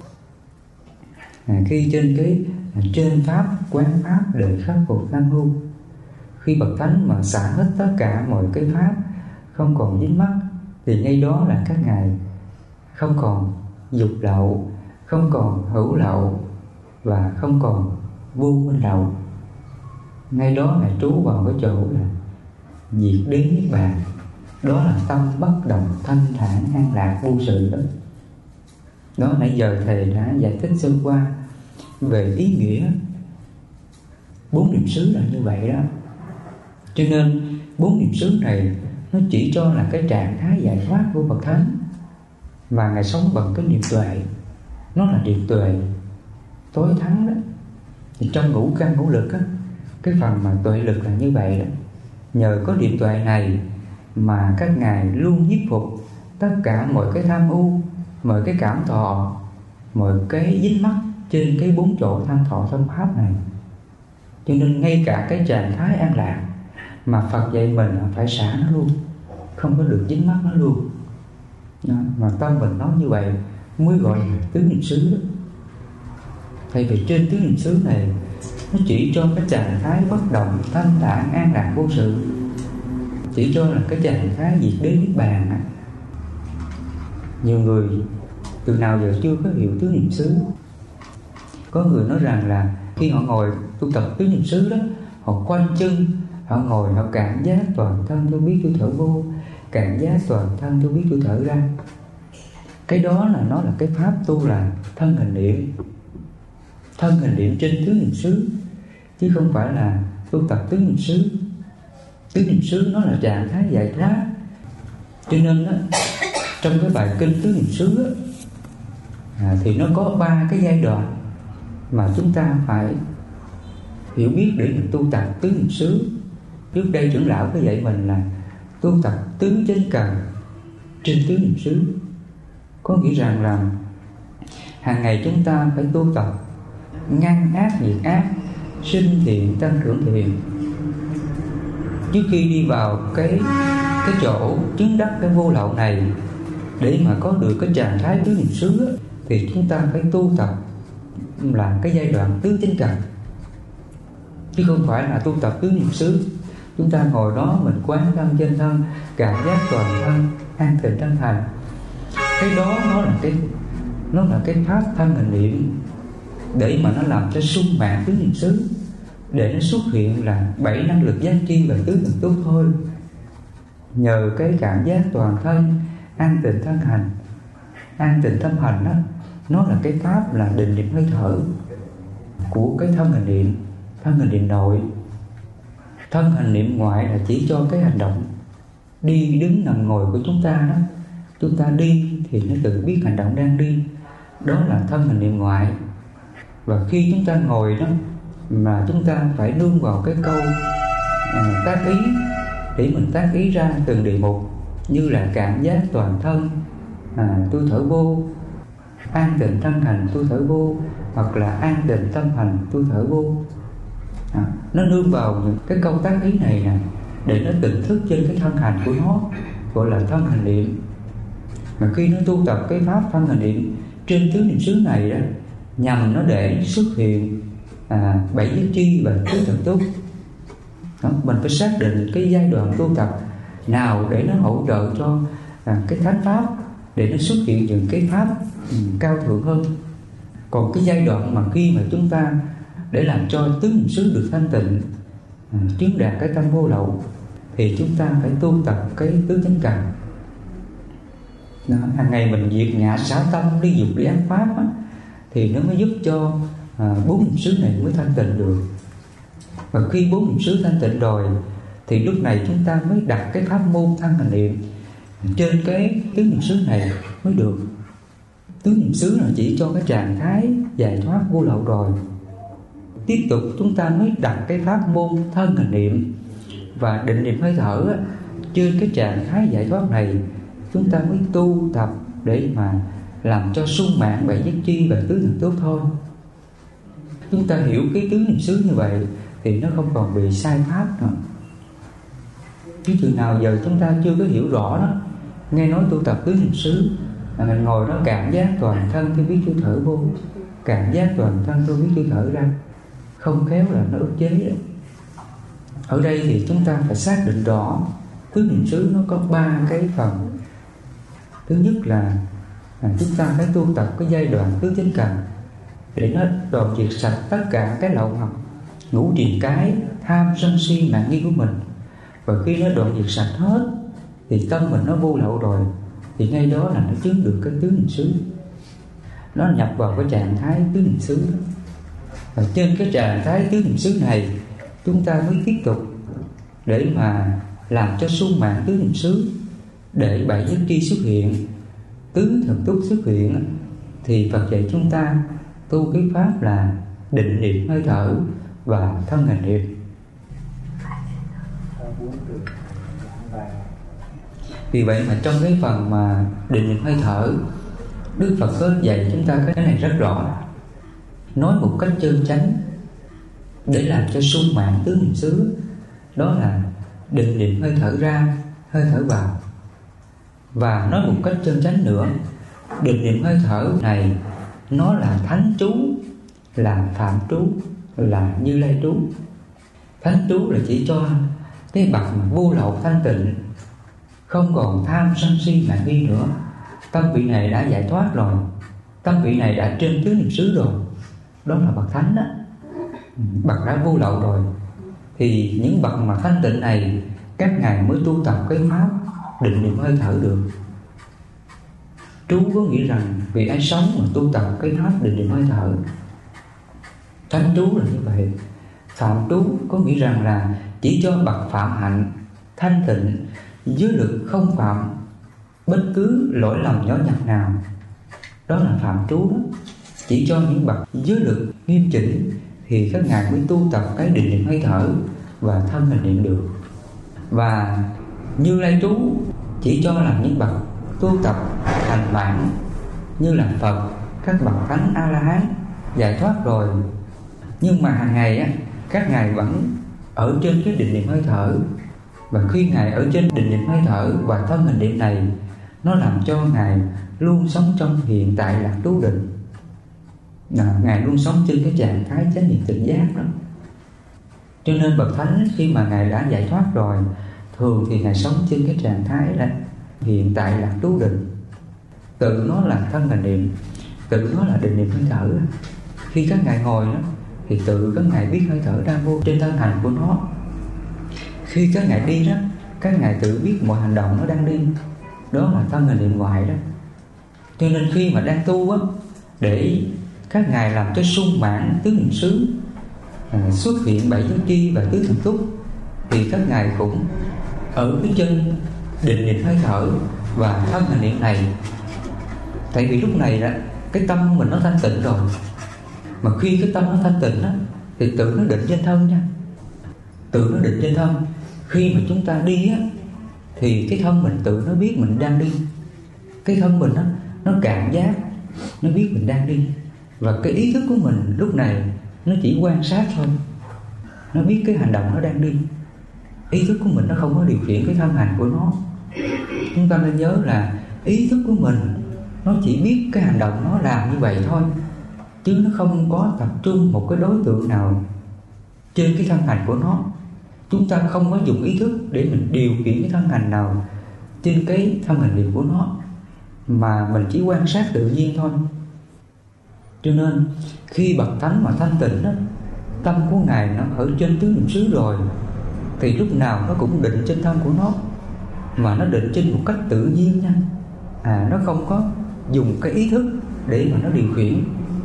Khi trên cái trên pháp, quán pháp để khắc phục căn ưu, khi bậc thánh mà xả hết tất cả mọi cái pháp, không còn dính mắc, thì ngay đó là các ngài không còn dục lậu, không còn hữu lậu và không còn vô minh lậu. Ngay đó ngài trú vào cái chỗ là diệt đến niết bàn. Đó là tâm bất động, thanh thản, an lạc, vô sự đó. Đó nãy giờ thầy đã giải thích sơ qua về ý nghĩa 4 niệm xứ là như vậy đó. Cho nên 4 niệm xứ này nó chỉ cho là cái trạng thái giải thoát của bậc thánh, mà ngài sống bằng cái niệm tuệ. Nó là niệm tuệ tối thắng đó. Thì trong ngũ căn ngũ lực á, cái phần mà tuệ lực là như vậy đó. Nhờ có điểm tuệ này mà các ngài luôn nhiếp phục tất cả mọi cái tham ưu, mọi cái cảm thọ, mọi cái dính mắc trên cái bốn chỗ tham thọ tâm pháp này. Cho nên ngay cả cái trạng thái an lạc mà Phật dạy mình là phải xả nó luôn, không có được dính mắc nó luôn. Mà tâm mình nói như vậy mới gọi là tứ niệm xứ đó. Tại vì trên tứ niệm xứ này nó chỉ cho cái trạng thái bất động, thanh thản, an lạc vô sự, chỉ cho là cái trạng thái diệt đế niết bàn. Nhiều người từ nào giờ chưa có hiểu tứ niệm xứ. Có người nói rằng là khi họ ngồi tu tập tứ niệm xứ đó, họ quanh chân, họ ngồi họ cảm giác toàn thân tôi biết tôi thở vô, cảm giác toàn thân tôi biết tôi thở ra. Cái đó là nó là cái pháp tu là thân hình niệm. Thân hình niệm trên tứ niệm xứ, chứ không phải là tu tập tứ niệm xứ. Tứ niệm xứ nó là trạng thái giải thoát. Cho nên đó, trong cái bài kinh tứ niệm xứ thì nó có 3 cái giai đoạn mà chúng ta phải hiểu biết để mình tu tập tứ niệm xứ. Trước đây trưởng lão có dạy mình là tu tập tứ chánh cần trên tứ niệm xứ. Có nghĩa rằng là hàng ngày chúng ta phải tu tập ngăn ác diệt ác, sinh thiện tăng trưởng thiện. Trước khi đi vào cái chỗ chứng đắc cái vô lậu này, để mà có được cái trạng thái tứ niệm xứ thì chúng ta phải tu tập là cái giai đoạn tứ chánh cần, chứ không phải là tu tập tứ niệm xứ. Chúng ta ngồi đó mình quán thân trên thân, cảm giác toàn thân, an tịnh thân hành. Cái đó nó là cái pháp thân hình niệm, để mà nó làm cho sung mãn tứ niệm xứ, để nó xuất hiện là 7 năng lực giác tri và tứ thần túc thôi. Nhờ cái cảm giác toàn thân, an tịnh thân hành, an tịnh tâm hành đó, nó là cái pháp là định niệm hơi thở của cái thân hình niệm, thân hình niệm nội. Thân hình niệm ngoại là chỉ cho cái hành động đi đứng nằm ngồi của chúng ta đó. Chúng ta đi thì nó tự biết hành động đang đi, đó là thân hình niệm ngoại. Và khi chúng ta ngồi đó mà chúng ta phải nương vào cái câu tác ý để mình tác ý ra từng đề mục, như là cảm giác toàn thân, tôi thở vô, an tịnh thân hành tôi thở vô, hoặc là an tịnh tâm hành tôi thở vô. Nó nương vào những cái câu tác ý này nè, để nó tỉnh thức trên cái thân hành của nó, gọi là thân hành niệm. Mà khi nó tu tập cái pháp thân hành niệm trên tứ niệm xứ này đó, nhằm nó để xuất hiện 7 giác chi và tứ thần túc. Mình phải xác định cái giai đoạn tu tập nào để nó hỗ trợ cho cái thánh pháp, để nó xuất hiện những cái pháp cao thượng hơn. Còn cái giai đoạn mà khi mà chúng ta để làm cho tứ niệm xứ được thanh tịnh, chứng đạt cái tâm vô lậu, thì chúng ta phải tu tập cái tứ chánh cần. Hàng ngày mình diệt ngã xả tâm, đi dục đi ác pháp á, thì nó mới giúp cho 4 niệm xứ này mới thanh tịnh được. Và khi 4 niệm xứ thanh tịnh rồi thì lúc này chúng ta mới đặt cái pháp môn thân hành niệm trên cái tứ niệm xứ này mới được. Tứ niệm xứ là chỉ cho cái trạng thái giải thoát vô lậu rồi. Tiếp tục chúng ta mới đặt cái pháp môn thân hành niệm và định niệm hơi thở á, trên cái trạng thái giải thoát này. Chúng ta mới tu tập để mà làm cho sung mãn 7 giác chi và tứ thần túc thôi. Chúng ta hiểu cái tứ niệm xứ như vậy thì nó không còn bị sai pháp nữa. Chứ từ nào giờ chúng ta chưa có hiểu rõ đó, nghe nói tu tập tứ niệm xứ là mình ngồi đó cảm giác toàn thân tôi biết tôi thở vô, cảm giác toàn thân tôi biết tôi thở ra, không khéo là nó ức chế đó. Ở đây thì chúng ta phải xác định rõ tứ niệm xứ nó có 3 cái phần. Thứ nhất là chúng ta phải tu tập cái giai đoạn tứ chánh cần để nó đoạn diệt sạch tất cả cái lậu hoặc ngũ triền cái, tham sân si mạng nghi của mình. Và khi nó đoạn diệt sạch hết thì tâm mình nó vô lậu rồi, thì ngay đó là nó chứng được cái tứ niệm xứ, nó nhập vào cái trạng thái tứ niệm xứ. Và trên cái trạng thái tứ niệm xứ này chúng ta mới tiếp tục để mà làm cho sung mãn tứ niệm xứ, để 7 giác tri xuất hiện, tứ thần túc xuất hiện. Thì Phật dạy chúng ta tu cái pháp là định niệm hơi thở và thân hành niệm. Vì vậy mà trong cái phần mà định niệm hơi thở, Đức Phật có dạy chúng ta cái này rất rõ, nói một cách chân chánh để làm cho sung mãn tứ niệm xứ. Đó là định niệm hơi thở ra, hơi thở vào. Và nói một cách chân chánh nữa, định niệm hơi thở này nó là thánh trú, là phạm trú, là Như Lai trú. Thánh trú là chỉ cho cái bậc mà vô lậu thanh tịnh, không còn tham sân si mạng nghi nữa. Tâm vị này đã giải thoát rồi, tâm vị này đã trên tứ niệm xứ rồi, đó là bậc thánh đó, bậc đã vô lậu rồi. Thì những bậc mà thanh tịnh này, các ngài mới tu tập cái pháp định niệm hơi thở được. Trú có nghĩa rằng vì ai sống mà tu tập cái pháp định niệm hơi thở. Thánh trú là như vậy. Phạm trú có nghĩa rằng là chỉ cho bậc phạm hạnh, thanh tịnh, giới lực không phạm bất cứ lỗi lầm nhỏ nhặt nào. Đó là phạm trú đó. Chỉ cho những bậc giới lực nghiêm chỉnh thì các ngài mới tu tập cái định niệm hơi thở và thân hành niệm được. Và Như Lai trú chỉ cho là những bậc tu tập thành mãn, như là Phật, các bậc thánh A-la-hán giải thoát rồi, nhưng mà hàng ngày á, các ngài vẫn ở trên cái định niệm hơi thở. Và khi ngài ở trên định niệm hơi thở và thân hành niệm này, nó làm cho ngài luôn sống trong hiện tại lạc trú định. Ngài luôn sống trên cái trạng thái chánh niệm tỉnh giác đó. Cho nên bậc thánh khi mà ngài đã giải thoát rồi, thường thì ngài sống trên cái trạng thái là hiện tại lạc trú định. Tự nó là thân hành niệm, tự nó là định niệm hơi thở. Khi các ngài ngồi đó thì tự các ngài biết hơi thở ra vô trên thân hành của nó. Khi các ngài đi đó, các ngài tự biết mọi hành động nó đang đi. Đó là thân hành niệm ngoại đó. Cho nên khi mà đang tu á, để các ngài làm cho sung mãn tứ niệm xứ, xuất hiện bảy giới chi và tứ thần túc, thì các ngài cũng ở cái chân định niệm hơi thở và thân hành niệm này. Tại vì lúc này đó, cái tâm mình nó thanh tịnh rồi. Mà khi cái tâm nó thanh tịnh đó, thì tự nó định trên thân nha. Tự nó định trên thân. Khi mà chúng ta đi á, thì cái thân mình tự nó biết mình đang đi. Cái thân mình đó, nó cảm giác, nó biết mình đang đi. Và cái ý thức của mình lúc này nó chỉ quan sát thôi. Nó biết cái hành động nó đang đi. Ý thức của mình nó không có điều khiển cái thân hành của nó. Chúng ta nên nhớ là ý thức của mình nó chỉ biết cái hành động nó làm như vậy thôi, chứ nó không có tập trung một cái đối tượng nào trên cái thân hành của nó. Chúng ta không có dùng ý thức để mình điều khiển cái thân hành nào trên cái thân hành niệm của nó, mà mình chỉ quan sát tự nhiên thôi. Cho nên khi bậc thánh mà thanh tịnh đó, tâm của ngài nó ở trên tứ niệm xứ rồi, thì lúc nào nó cũng định trên thân của nó, mà nó định trên một cách tự nhiên nha. Nó không có dùng cái ý thức để mà nó điều khiển,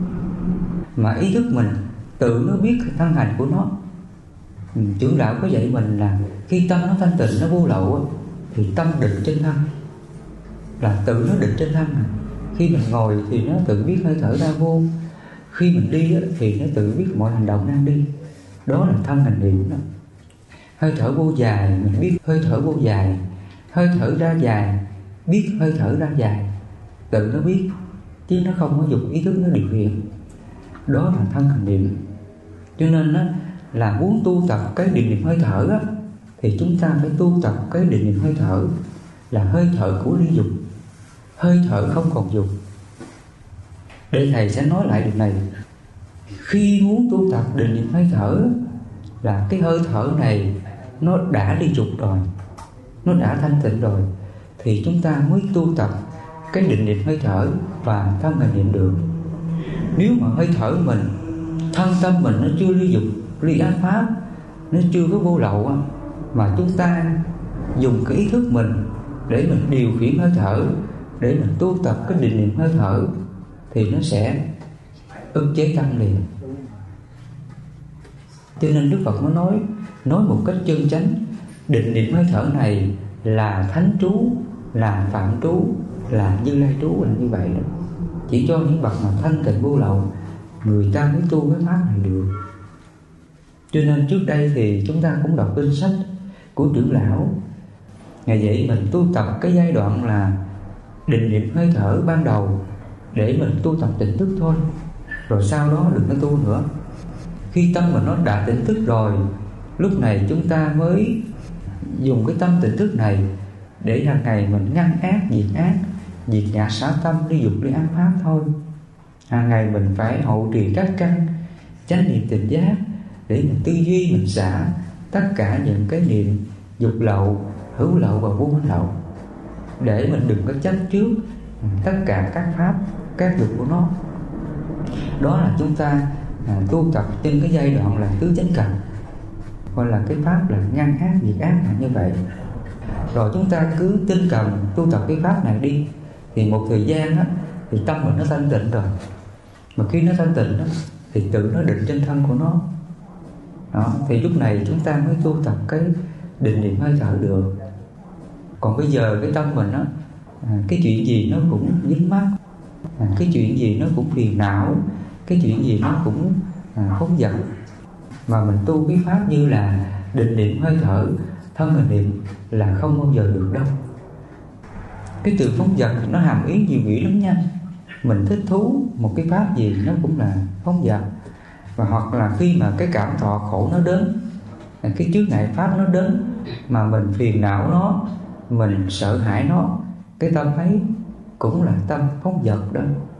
mà ý thức mình tự nó biết thân hành của nó. Trưởng đạo có dạy mình là khi tâm nó thanh tịnh, nó vô lậu thì tâm định trên thân, là tự nó định trên thân. Khi mình ngồi thì nó tự biết hơi thở ra vô. Khi mình đi thì nó tự biết mọi hành động đang đi. Đó là thân hành niệm đó. Hơi thở vô dài, mình biết hơi thở vô dài. Hơi thở ra dài, biết hơi thở ra dài. Tự nó biết, chứ nó không có dùng ý thức nó điều khiển. Đó là thân hành niệm. Cho nên là muốn tu tập cái định niệm hơi thở á, thì chúng ta phải tu tập cái định niệm hơi thở là hơi thở của ly dục, hơi thở không còn dục. Để thầy sẽ nói lại điều này. Khi muốn tu tập định niệm hơi thở là cái hơi thở này nó đã ly dục rồi, nó đã thanh tịnh rồi, thì chúng ta mới tu tập cái định niệm hơi thở và thân hành niệm được. Nếu mà hơi thở mình, thân tâm mình nó chưa ly dục, ly ác pháp, nó chưa có vô lậu, mà chúng ta dùng cái ý thức mình để mình điều khiển hơi thở, để mình tu tập cái định niệm hơi thở, thì nó sẽ ức chế tâm liền. Cho nên Đức Phật mới nói một cách chân chánh, định niệm hơi thở này là thánh trú, là phạm trú, là Như Lai trú, là như vậy đó. Chỉ cho những bậc mà thanh tịnh vô lậu, người ta mới tu cái pháp này được. Cho nên trước đây thì chúng ta cũng đọc kinh sách của trưởng lão, Ngài dạy mình tu tập cái giai đoạn là định niệm hơi thở ban đầu để mình tu tập tỉnh thức thôi, rồi sau đó đừng có tu nữa. Khi tâm mình nó đã tỉnh thức rồi, lúc này chúng ta mới dùng cái tâm tỉnh thức này để hàng ngày mình ngăn ác, diệt ngã xả tâm, đi dục đi ác pháp thôi. Hàng ngày mình phải hộ trì các căn, chánh niệm tỉnh giác, để mình tư duy, mình xả tất cả những cái niệm dục lậu, hữu lậu và vô lậu, để mình đừng có chấp trước tất cả các pháp, các dục của nó. Đó là chúng ta tu tập trên cái giai đoạn là tứ chánh cần, gọi là cái pháp là ngăn ác diệt ác là như vậy. Rồi chúng ta cứ tinh cần tu tập cái pháp này đi, thì một thời gian á, thì tâm mình nó thanh tịnh rồi. Mà khi nó thanh tịnh đó, thì tự nó định trên thân của nó. Đó, thì lúc này chúng ta mới tu tập cái định niệm hơi thở được. Còn bây giờ cái tâm mình á, cái chuyện gì nó cũng dính mắc, cái chuyện gì nó cũng phiền não, cái chuyện gì nó cũng phóng dật. Mà mình tu cái pháp như là định niệm hơi thở, thân mình niệm là không bao giờ được đâu. Cái từ phóng dật nó hàm ý nhiều nghĩa lắm nha. Mình thích thú một cái pháp gì nó cũng là phóng dật. Và hoặc là khi mà cái cảm thọ khổ nó đến, cái chướng ngại pháp nó đến, mà mình phiền não nó, mình sợ hãi nó, cái tâm ấy cũng là tâm phóng dật đó.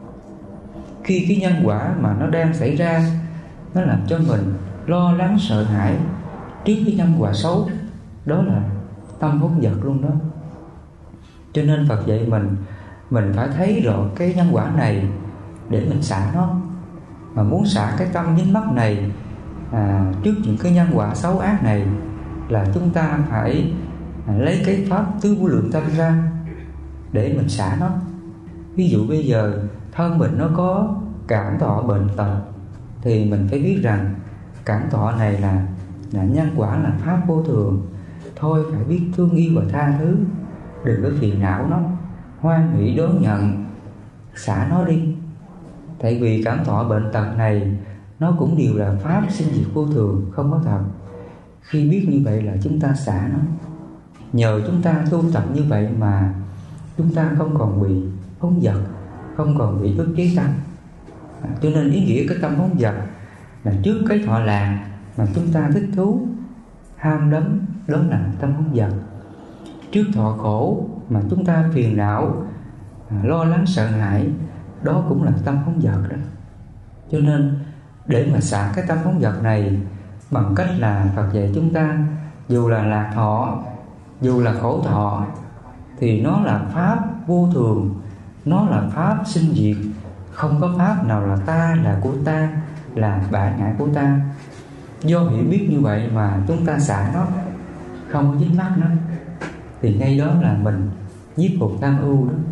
Khi cái nhân quả mà nó đang xảy ra, nó làm cho mình lo lắng sợ hãi trước cái nhân quả xấu, đó là tâm phóng dật luôn đó. Cho nên Phật dạy mình phải thấy rõ cái nhân quả này để mình xả nó. Mà muốn xả cái tâm dính mắc này trước những cái nhân quả xấu ác này, là chúng ta phải lấy cái pháp tứ vô lượng tâm ra để mình xả nó. Ví dụ bây giờ thân mình nó có cảm thọ bệnh tật, thì mình phải biết rằng cảm thọ này là nhân quả, là pháp vô thường. Thôi phải biết thương yêu và tha thứ, đừng có phiền não nó, hoan hỷ đón nhận, xả nó đi. Tại vì cảm thọ bệnh tật này nó cũng đều là pháp sinh diệt vô thường, không có thật. Khi biết như vậy là chúng ta xả nó. Nhờ chúng ta tu tập như vậy mà chúng ta không còn bị phóng dật, không còn bị ức chế tâm. Cho nên ý nghĩa cái tâm phóng dật là trước cái thọ lạc mà chúng ta thích thú, ham đắm, đó là tâm phóng dật. Trước thọ khổ mà chúng ta phiền não, lo lắng sợ hãi, đó cũng là tâm phóng dật đó. Cho nên để mà xả cái tâm phóng dật này bằng cách là Phật dạy chúng ta, dù là lạc thọ, dù là khổ thọ, thì nó là pháp vô thường, nó là pháp sinh diệt. Không có pháp nào là ta, là của ta, là bản ngã của ta. Do hiểu biết như vậy mà chúng ta xả nó, không có dính mắc nó, thì ngay đó là mình nhiếp phục tam ưu đó.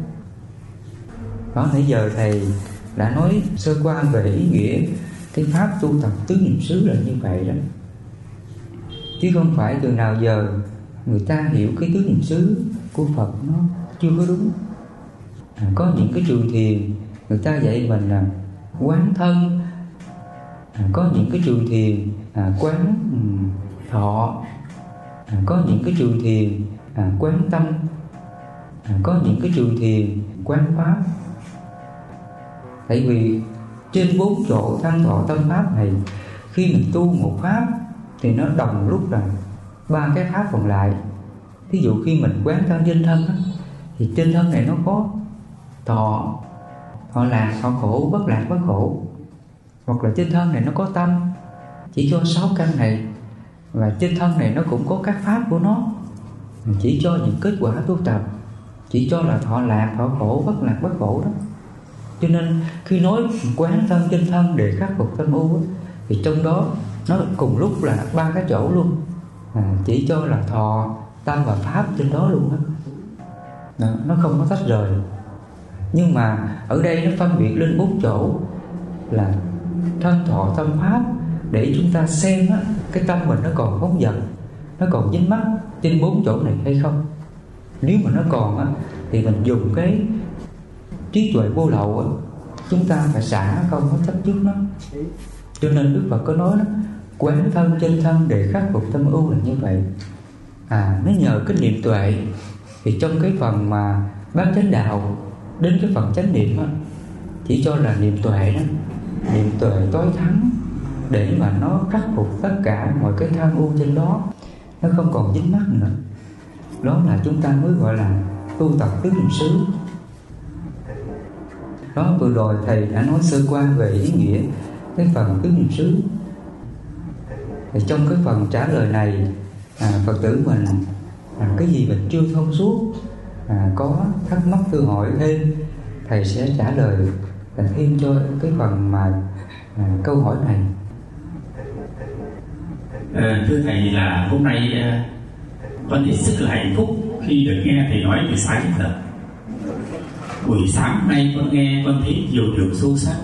Đó, nãy giờ thầy đã nói sơ qua về ý nghĩa cái pháp tu tập tứ niệm xứ là như vậy đó. Chứ không phải từ nào giờ người ta hiểu cái tứ niệm xứ của Phật nó chưa có đúng. Có những cái trường thiền người ta dạy mình là quán thân, có những cái trường thiền quán thọ, có những cái trường thiền quán tâm, có những cái trường thiền quán pháp. Tại vì trên 4 chỗ thân thọ tâm pháp này, khi mình tu một pháp thì nó đồng lúc là 3 cái pháp còn lại. Ví dụ khi mình quán thân trên thân đó, thì trên thân này nó có thọ, thọ lạc, thọ khổ, bất lạc, bất khổ. Hoặc là trên thân này nó có tâm, chỉ cho 6 căn này. Và trên thân này nó cũng có các pháp của nó, chỉ cho những kết quả tu tập, chỉ cho là thọ lạc, thọ khổ, bất lạc, bất khổ đó. Cho nên khi nói quán thân trên thân để khắc phục tâm ưu, thì trong đó nó cùng lúc là 3 cái chỗ luôn, chỉ cho là thọ, tâm và pháp trên đó luôn đó. Nó không có tách rời. Nhưng mà ở đây nó phân biệt lên 4 chỗ là thân thọ tâm pháp, để chúng ta xem á, cái tâm mình nó còn phóng dật, nó còn dính mắc trên 4 chỗ này hay không. Nếu mà nó còn á, thì mình dùng cái trí tuệ vô lậu á, chúng ta phải xả, không có chấp trước nó. Cho nên Đức Phật có nói đó, quán thân trên thân để khắc phục tâm ưu là như vậy. Nếu nhờ cái niệm tuệ thì trong cái phần mà bát chánh đạo đến cái phần chánh niệm đó, chỉ cho là niệm tuệ đó, niệm tuệ tối thắng để mà nó khắc phục tất cả mọi cái tham ưu trên đó, nó không còn dính mắc nữa. Đó là chúng ta mới gọi là tu tập tứ niệm xứ. Đó, vừa rồi thầy đã nói sơ qua về ý nghĩa cái phần tứ niệm xứ. Thì trong cái phần trả lời này, Phật tử mình cái gì mình chưa thông suốt, có thắc mắc tự hỏi thêm, thầy sẽ trả lời thêm cho cái phần mà câu hỏi này. Thưa thầy, là hôm nay con hết sức là hạnh phúc khi được nghe thầy nói từ sáng đến giờ. Buổi sáng hôm nay con nghe con thấy nhiều điều sâu sắc,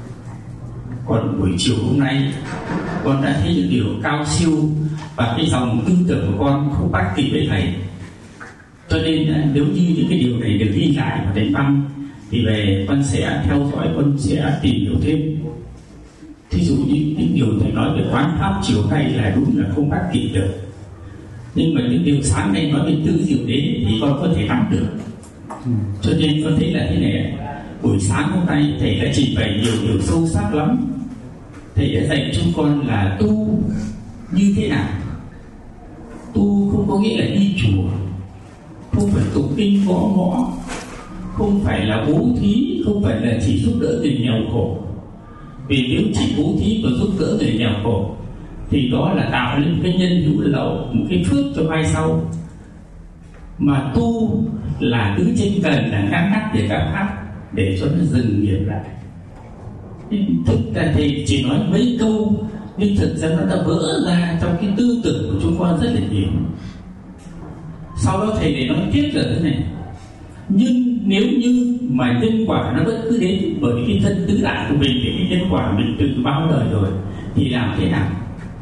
còn buổi chiều hôm nay con đã thấy những điều cao siêu và cái dòng tư tưởng của con không bắt kịp với thầy. Cho nên nếu như những cái điều này được ghi lại và đánh băng thì về con sẽ theo dõi, con sẽ tìm hiểu thêm. Thí dụ như những điều thầy nói về quán pháp chiều nay là đúng là không bắt kịp được, nhưng mà những điều sáng nay nói về tứ diệu đế thì con có thể nắm được. Cho nên con thấy là thế này, buổi sáng hôm nay thầy đã trình bày nhiều điều sâu sắc lắm. Thầy đã dạy chúng con là tu như thế nào. Tu không có nghĩa là đi chùa, không phải tụng kinh gõ mõ, không phải là bố thí, không phải là chỉ giúp đỡ người nghèo khổ. Vì nếu chỉ bố thí và giúp đỡ người nghèo khổ thì đó là tạo nên cái nhân hữu lậu, một cái phước cho mai sau. Mà tu là đứng trên cần là ngăn nắp để các pháp để cho nó dừng nghiệp lại. Thực ra thầy chỉ nói mấy câu nhưng thực ra nó đã vỡ ra trong cái tư tưởng của chúng con rất là nhiều. Sau đó thầy để nói tiếp là thế này: nhưng nếu như mà nhân quả nó vẫn cứ đến, bởi cái thân tứ đại của mình thì cái nhân quả mình từ bao đời rồi, thì làm thế nào?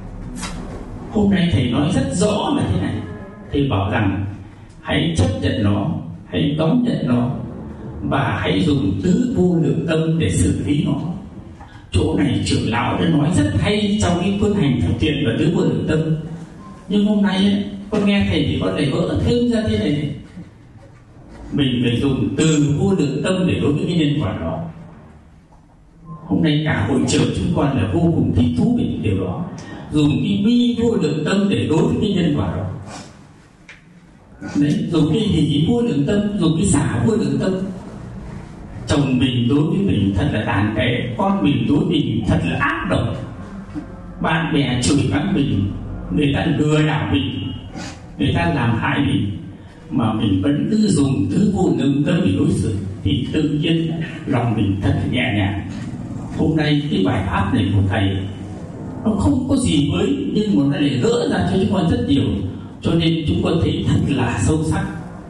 Hôm nay thầy nói rất rõ là thế này. Thầy bảo rằng hãy chấp nhận nó, hãy đón nhận nó, và hãy dùng tứ vô lượng tâm để xử lý nó. Chỗ này trưởng lão đã nói rất hay trong cái phương hành thực hiện và tứ vô lượng tâm. Nhưng hôm nay ấy, con nghe thầy thì con lại vỡ thêm ra thế này: mình phải dùng từ vô lượng tâm để đối với cái nhân quả đó. Hôm nay cả hội trường chúng con là vô cùng thích thú về những điều đó. Dùng cái bi vô lượng tâm để đối với cái nhân quả đó. Đấy, dùng cái hỷ vô lượng tâm, dùng cái xả vô lượng tâm. Chồng mình đối với mình thật là tàn tệ, con mình đối với mình thật là ác độc, bạn bè chửi mắng mình, người ta lừa đảo mình, người ta làm hại mình, mà mình vẫn cứ dùng thứ vô lượng tâm để đối xử thì tự nhiên lòng mình thật là nhẹ nhàng. Hôm nay cái bài pháp này của thầy nó không có gì mới, nhưng mà nó lại gỡ ra cho chúng con rất nhiều, cho nên chúng con thấy thật là sâu sắc.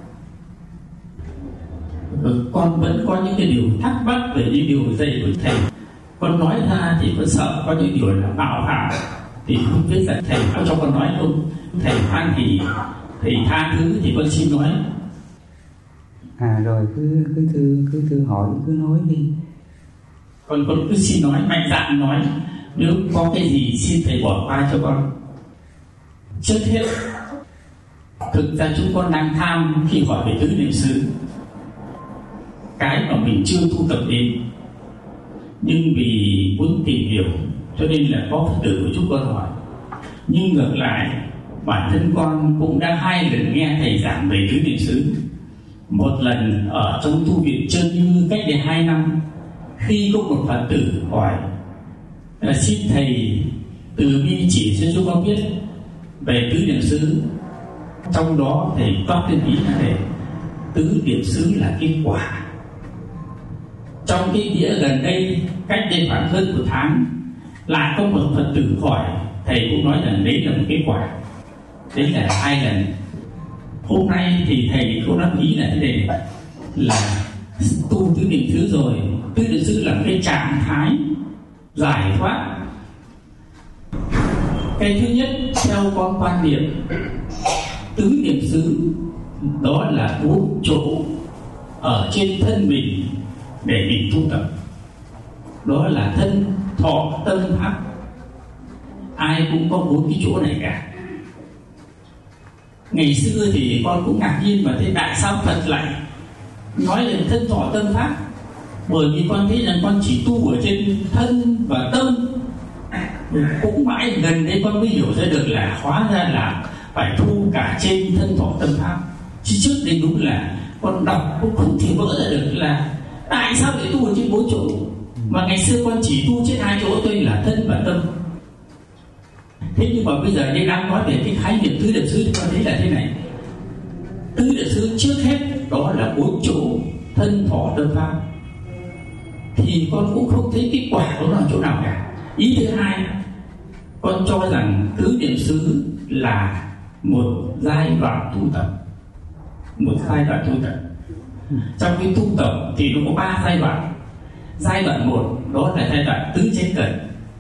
Con vẫn có những cái điều thắc mắc về những điều dạy của thầy. Con nói ra thì con sợ có những điều là bạo phạm, thì không biết là thầy có cho con nói không. Thầy hoan thì thầy tha thứ thì con xin nói. Rồi cứ thưa hỏi, cứ nói đi. Con cứ xin nói, mạnh dạn nói. Nếu có cái gì xin thầy bỏ qua cho con. Trước hết, thực ra chúng con đang tham khi hỏi về tứ niệm xứ, cái mà mình chưa thu tập đến, nhưng vì muốn tìm hiểu cho nên là có Phật tử của chúng con hỏi. Nhưng ngược lại, bản thân con cũng đã 2 lần nghe thầy giảng về tứ niệm xứ. Một lần ở trong tu viện Trơn Như cách đây 2 năm, khi có một Phật tử hỏi là xin thầy từ bi chỉ cho chúng con biết về tứ niệm xứ. Trong đó thầy toát lên ý là để tứ niệm xứ là cái quả. Trong cái đĩa gần đây, cách đây khoảng hơn 1 tháng, lại có một Phật tử hỏi, thầy cũng nói rằng đấy là một cái quả. Đấy là 2 lần. Hôm nay thì thầy cũng đáp ý là thế này, là tu tứ niệm xứ rồi. Tứ niệm xứ là cái trạng thái giải thoát. Cái thứ nhất, theo con quan niệm, tứ niệm xứ đó là 4 chỗ ở trên thân mình để mình tu tập. đó là thân thọ tâm pháp. Ai cũng có 4 cái chỗ này cả. Ngày xưa thì con cũng ngạc nhiên mà thấy tại sao Phật lại nói là thân thọ tâm pháp. Bởi vì con thấy rằng con chỉ tu ở trên thân và tâm. Cũng mãi gần đây con mới hiểu ra được là hóa ra là phải tu cả trên thân thọ tâm pháp. Chứ trước đây đúng là con đọc cũng không thể vỡ ra được là tại sao lại tu ở trên 4 chỗ. Mà ngày xưa con chỉ tu trên 2 chỗ thôi là thân và tâm. Thế nhưng mà bây giờ đây đang nói về cái khái niệm tứ niệm xứ thì con thấy là thế này. Tứ niệm xứ trước hết đó là 4 chỗ thân thọ tâm pháp. Thì con cũng không thấy cái quả của nó ở chỗ nào cả. Ý thứ hai, con cho rằng tứ niệm xứ là một giai đoạn tu tập. Một giai đoạn tu tập. Trong cái tu tập thì nó có 3 giai đoạn. Giai đoạn 1 đó là giai đoạn tứ chánh cần.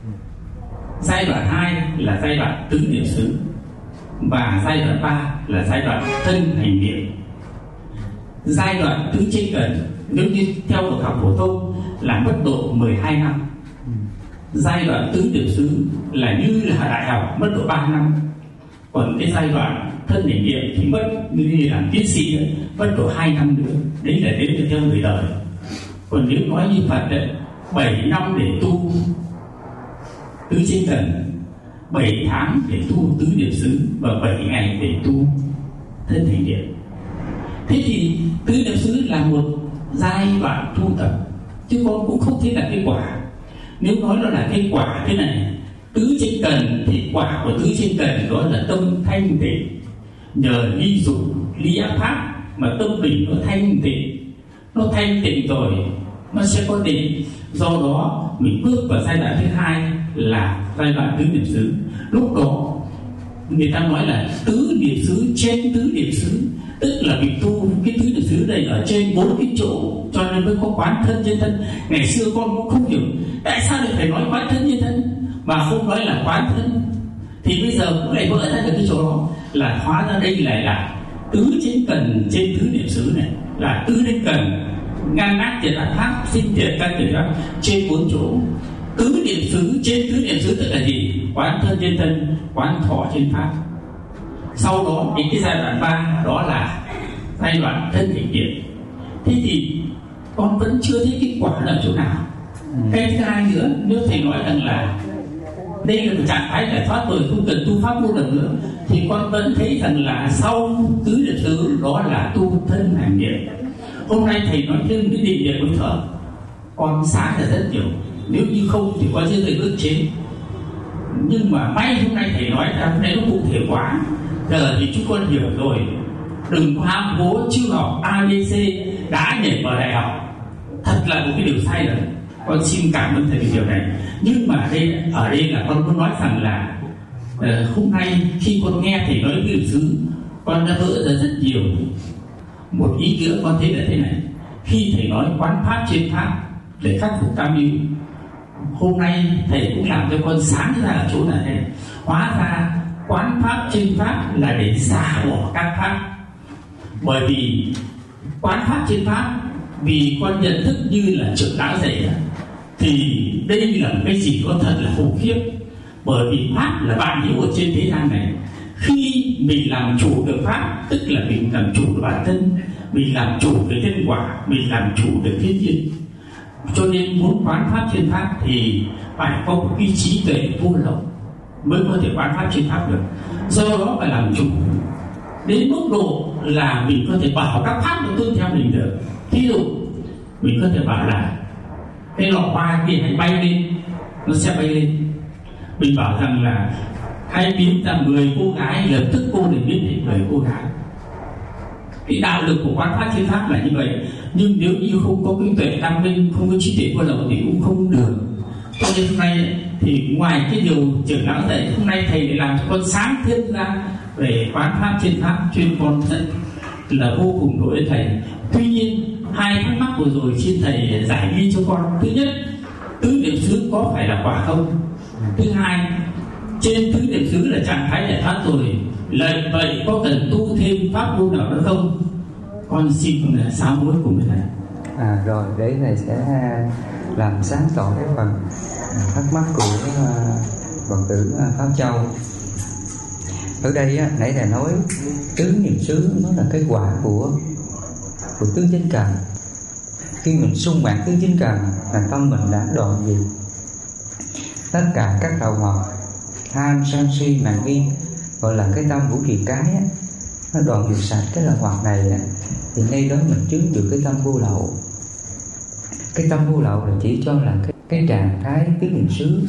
Giai đoạn 2 là giai đoạn tứ niệm xứ. Và giai đoạn 3 là giai đoạn thân hành niệm. Giai đoạn tứ chánh cần nếu như theo bậc học phổ thông là mất độ 12 năm. Giai đoạn tứ niệm xứ là như là đại học mất độ 3 năm. Còn cái giai đoạn thân hành niệm thì mất như làm tiến sĩ ấy, mất độ 2 năm nữa. Đấy là đến theo người đời. Còn nếu nói như Phật ấy, 7 năm để tu tứ chánh cần, 7 tháng để tu tứ niệm xứ và 7 ngày để tu thân hành niệm. Thế thì tứ niệm xứ là một giai đoạn tu tập, chứ con cũng không thấy là kết quả. Nếu nói nó là kết quả thế này, tứ chánh cần thì quả của tứ chánh cần đó là tâm thanh tịnh. Nhờ ly dục, ly ác pháp mà tâm mình nó thanh tịnh. Nó thanh tịnh rồi nó sẽ có định. Do đó mình bước vào giai đoạn thứ hai là giai đoạn tứ niệm xứ. Lúc đó người ta nói là tứ niệm xứ trên tứ niệm xứ, tức là mình tu cái tứ niệm xứ này ở trên 4 cái chỗ, cho nên mới có quán thân trên thân. Ngày xưa con cũng không hiểu tại sao lại phải nói quán thân trên thân mà không nói là quán thân. Thì bây giờ cũng lại vỡ ra được cái chỗ đó là hóa ra đây lại là tứ chánh cần trên tứ niệm xứ này, là tứ chánh cần ngăn ác diệt ác pháp, sinh diệt căn diệt ác trên 4 chỗ. Tứ niệm xứ trên tứ niệm xứ tức là gì? Quán thân trên thân, quán thọ trên pháp. Sau đó đến cái giai đoạn 3 đó là giai đoạn thân hành niệm. Thế thì con vẫn chưa thấy kết quả ở chỗ nào. Cái thứ hai nữa, nếu thầy nói rằng là đây là một trạng thái giải thoát rồi, không cần tu pháp môn được nữa, thì con vẫn thấy rằng là sau tứ niệm xứ đó là tu thân hành niệm. Hôm nay thầy nói thêm cái định niệm hơi thở, con sáng là rất nhiều. Nếu như không thì con sẽ thấy ức chế. Nhưng mà may hôm nay thầy nói ra hôm nay nó cụ thể quá. Giờ thì chúng con hiểu rồi. Đừng có ham hố chưa học ABC đã nhảy vào đại học. Thật là một cái điều sai rồi. Con xin cảm ơn thầy về điều này. Nhưng mà ở đây là con muốn nói rằng là hôm nay khi con nghe thầy nói cái xứ, con đã vỡ ra rất nhiều. Một ý nữa con thấy là thế này. Khi thầy nói quán pháp trên pháp để khắc phục tam mưu, hôm nay thầy cũng làm cho con sáng ra ở chỗ này này. Hóa ra quán pháp trên pháp là để xả bỏ các pháp. Bởi vì quán pháp trên pháp, vì con nhận thức như là trưởng lão dạy, thì đây là một cái gì có thật là khủng khiếp. Bởi vì pháp là bạn hiểu ở trên thế gian này. Khi mình làm chủ được pháp, tức là mình làm chủ được bản thân, mình làm chủ được nhân quả, mình làm chủ được thiên nhiên. Cho nên muốn quán pháp trên pháp thì phải có một cái trí tuệ vô lậu mới có thể quán pháp trên pháp được. Do đó phải làm chủ đến mức độ là mình có thể bảo các pháp nó tuân theo mình được. Thí dụ mình có thể bảo là cái lọ hoa kia hãy bay lên, nó sẽ bay lên. Mình bảo rằng là hãy biến ra 10 cô gái, lập tức cô để biến thành 10 cô gái. Cái đạo lực của quán pháp trên pháp là như vậy. Nhưng nếu như không có cái tuệ đam minh, không có trí tuệ vô lậu thì cũng không được. Cho nên hôm nay thì ngoài cái điều trưởng lão dạy, hôm nay thầy lại làm cho con sáng thêm ra về quán pháp trên pháp, chuyên con rất là vô cùng đối với thầy. Tuy nhiên 2 thắc mắc vừa rồi xin thầy giải nghi cho con. Thứ nhất, tứ niệm xứ có phải là quả không? Thứ hai, trên tứ niệm xứ là trạng thái giải thoát rồi, vậy có cần tu thêm pháp môn nào nữa không? Con xin sám hối cùng với thầy. Rồi để thầy sẽ làm sáng tỏ cái phần thắc mắc của Phật tử Pháp Châu. Ở đây nãy thầy nói tứ niệm xứ nó là cái quả của tứ chánh cần. Khi mình sung mãn tứ chánh cần là tâm mình đã đoạn diệt tất cả các đầu mộc tham sân si mạng nghi, gọi là cái tâm vũ trì cái nó đoạn diệt sạch cái lậu hoặc này thì ngay đó mình chứng được cái tâm vô lậu. Cái tâm vô lậu là chỉ cho là cái trạng thái tứ niệm xứ,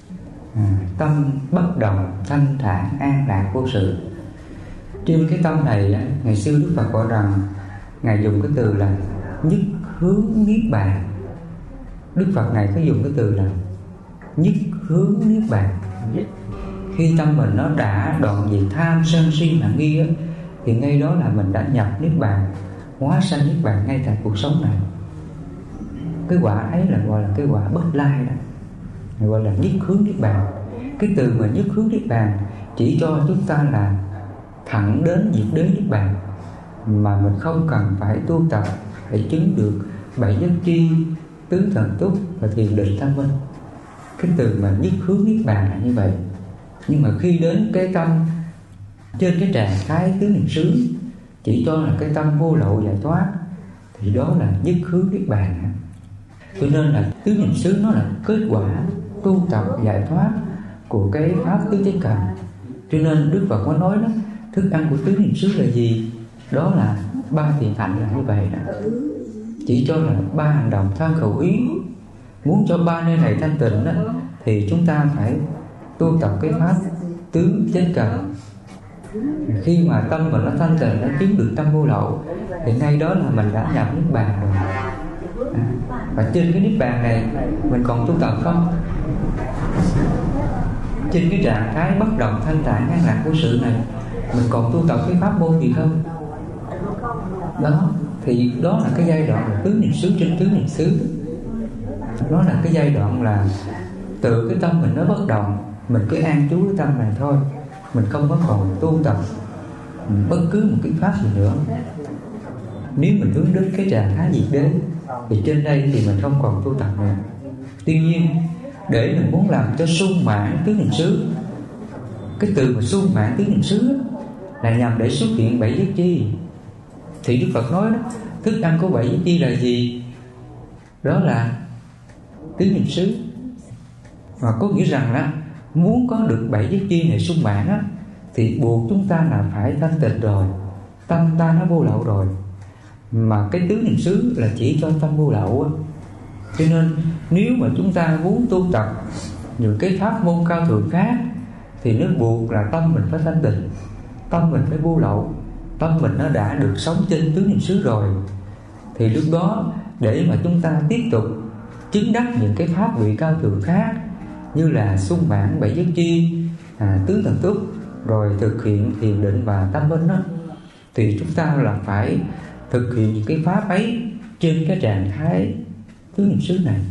tâm bất động thanh thản an lạc vô sự. Trên cái tâm này ngày xưa Đức Phật gọi rằng ngài dùng cái từ là nhất hướng niết bàn. Đức Phật này có dùng cái từ là nhất hướng niết bàn. Khi tâm mình nó đã đoạn diệt tham sân si mạng nghi thì ngay đó là mình đã nhập niết bàn, hóa sanh niết bàn ngay tại cuộc sống này. Cái quả ấy là gọi là cái quả bất lai đó, gọi là nhất hướng niết bàn. Cái từ mà nhất hướng niết bàn chỉ cho chúng ta là thẳng đến diệt đế niết bàn, mà mình không cần phải tu tập để chứng được bảy giác chi, tứ thần túc và thiền định thanh minh. Cái từ mà nhất hướng niết bàn là như vậy. Nhưng mà khi đến cái tâm trên cái trạng thái tứ niệm xứ chỉ cho là cái tâm vô lậu giải thoát thì đó là nhất hướng niết bàn. Cho nên là tứ niệm xứ nó là kết quả tu tập giải thoát của cái pháp tứ chánh cần. Cho nên Đức Phật có nói đó, thức ăn của tứ niệm xứ là gì? Đó là ba thiện hạnh là như vậy đó. Chỉ cho là ba hành động thân khẩu ý. Muốn cho ba nơi này thanh tịnh đó, thì chúng ta phải tu tập cái pháp tứ chánh cần. Khi mà tâm mình nó thanh tịnh, nó chứng được tâm vô lậu thì ngay đó là mình đã nhập niết bàn rồi. Và trên cái niết bàn này mình còn tu tập không? Trên cái trạng thái bất động thanh thản an lạc vô sự này mình còn tu tập cái pháp môn gì không? Đó, thì đó là cái giai đoạn là tứ niệm xứ trên tứ niệm xứ. Đó là cái giai đoạn là tự cái tâm mình nó bất động, mình cứ an trú cái tâm này thôi, mình không có còn tu tập bất cứ một cái pháp gì nữa. Nếu mình hướng đến cái trạng thái diệt đế thì trên đây thì mình không còn tu tập nữa. Tuy nhiên để mình muốn làm cho sung mãn tứ niệm xứ, cái từ mà sung mãn tứ niệm xứ là nhằm để xuất hiện bảy giác chi. Thì Đức Phật nói đó, thức ăn của bảy giác chi là gì? Đó là tứ niệm xứ. Và có nghĩa rằng là muốn có được bảy giác chi này sung mãn á, thì buộc chúng ta là phải thanh tịnh rồi, tâm ta nó vô lậu rồi. Mà cái tứ niệm xứ là chỉ cho tâm vô lậu á. Cho nên nếu mà chúng ta muốn tu tập những cái pháp môn cao thượng khác thì nó buộc là tâm mình phải thanh tịnh, tâm mình phải vô lậu, tâm mình nó đã được sống trên tứ niệm xứ rồi. Thì lúc đó để mà chúng ta tiếp tục chứng đắc những cái pháp vị cao thượng khác như là sung mãn bảy giác chi, tứ thần túc, rồi thực hiện thiền định và tâm minh đó, thì chúng ta là phải thực hiện những cái pháp ấy trên cái trạng thái tứ niệm xứ này.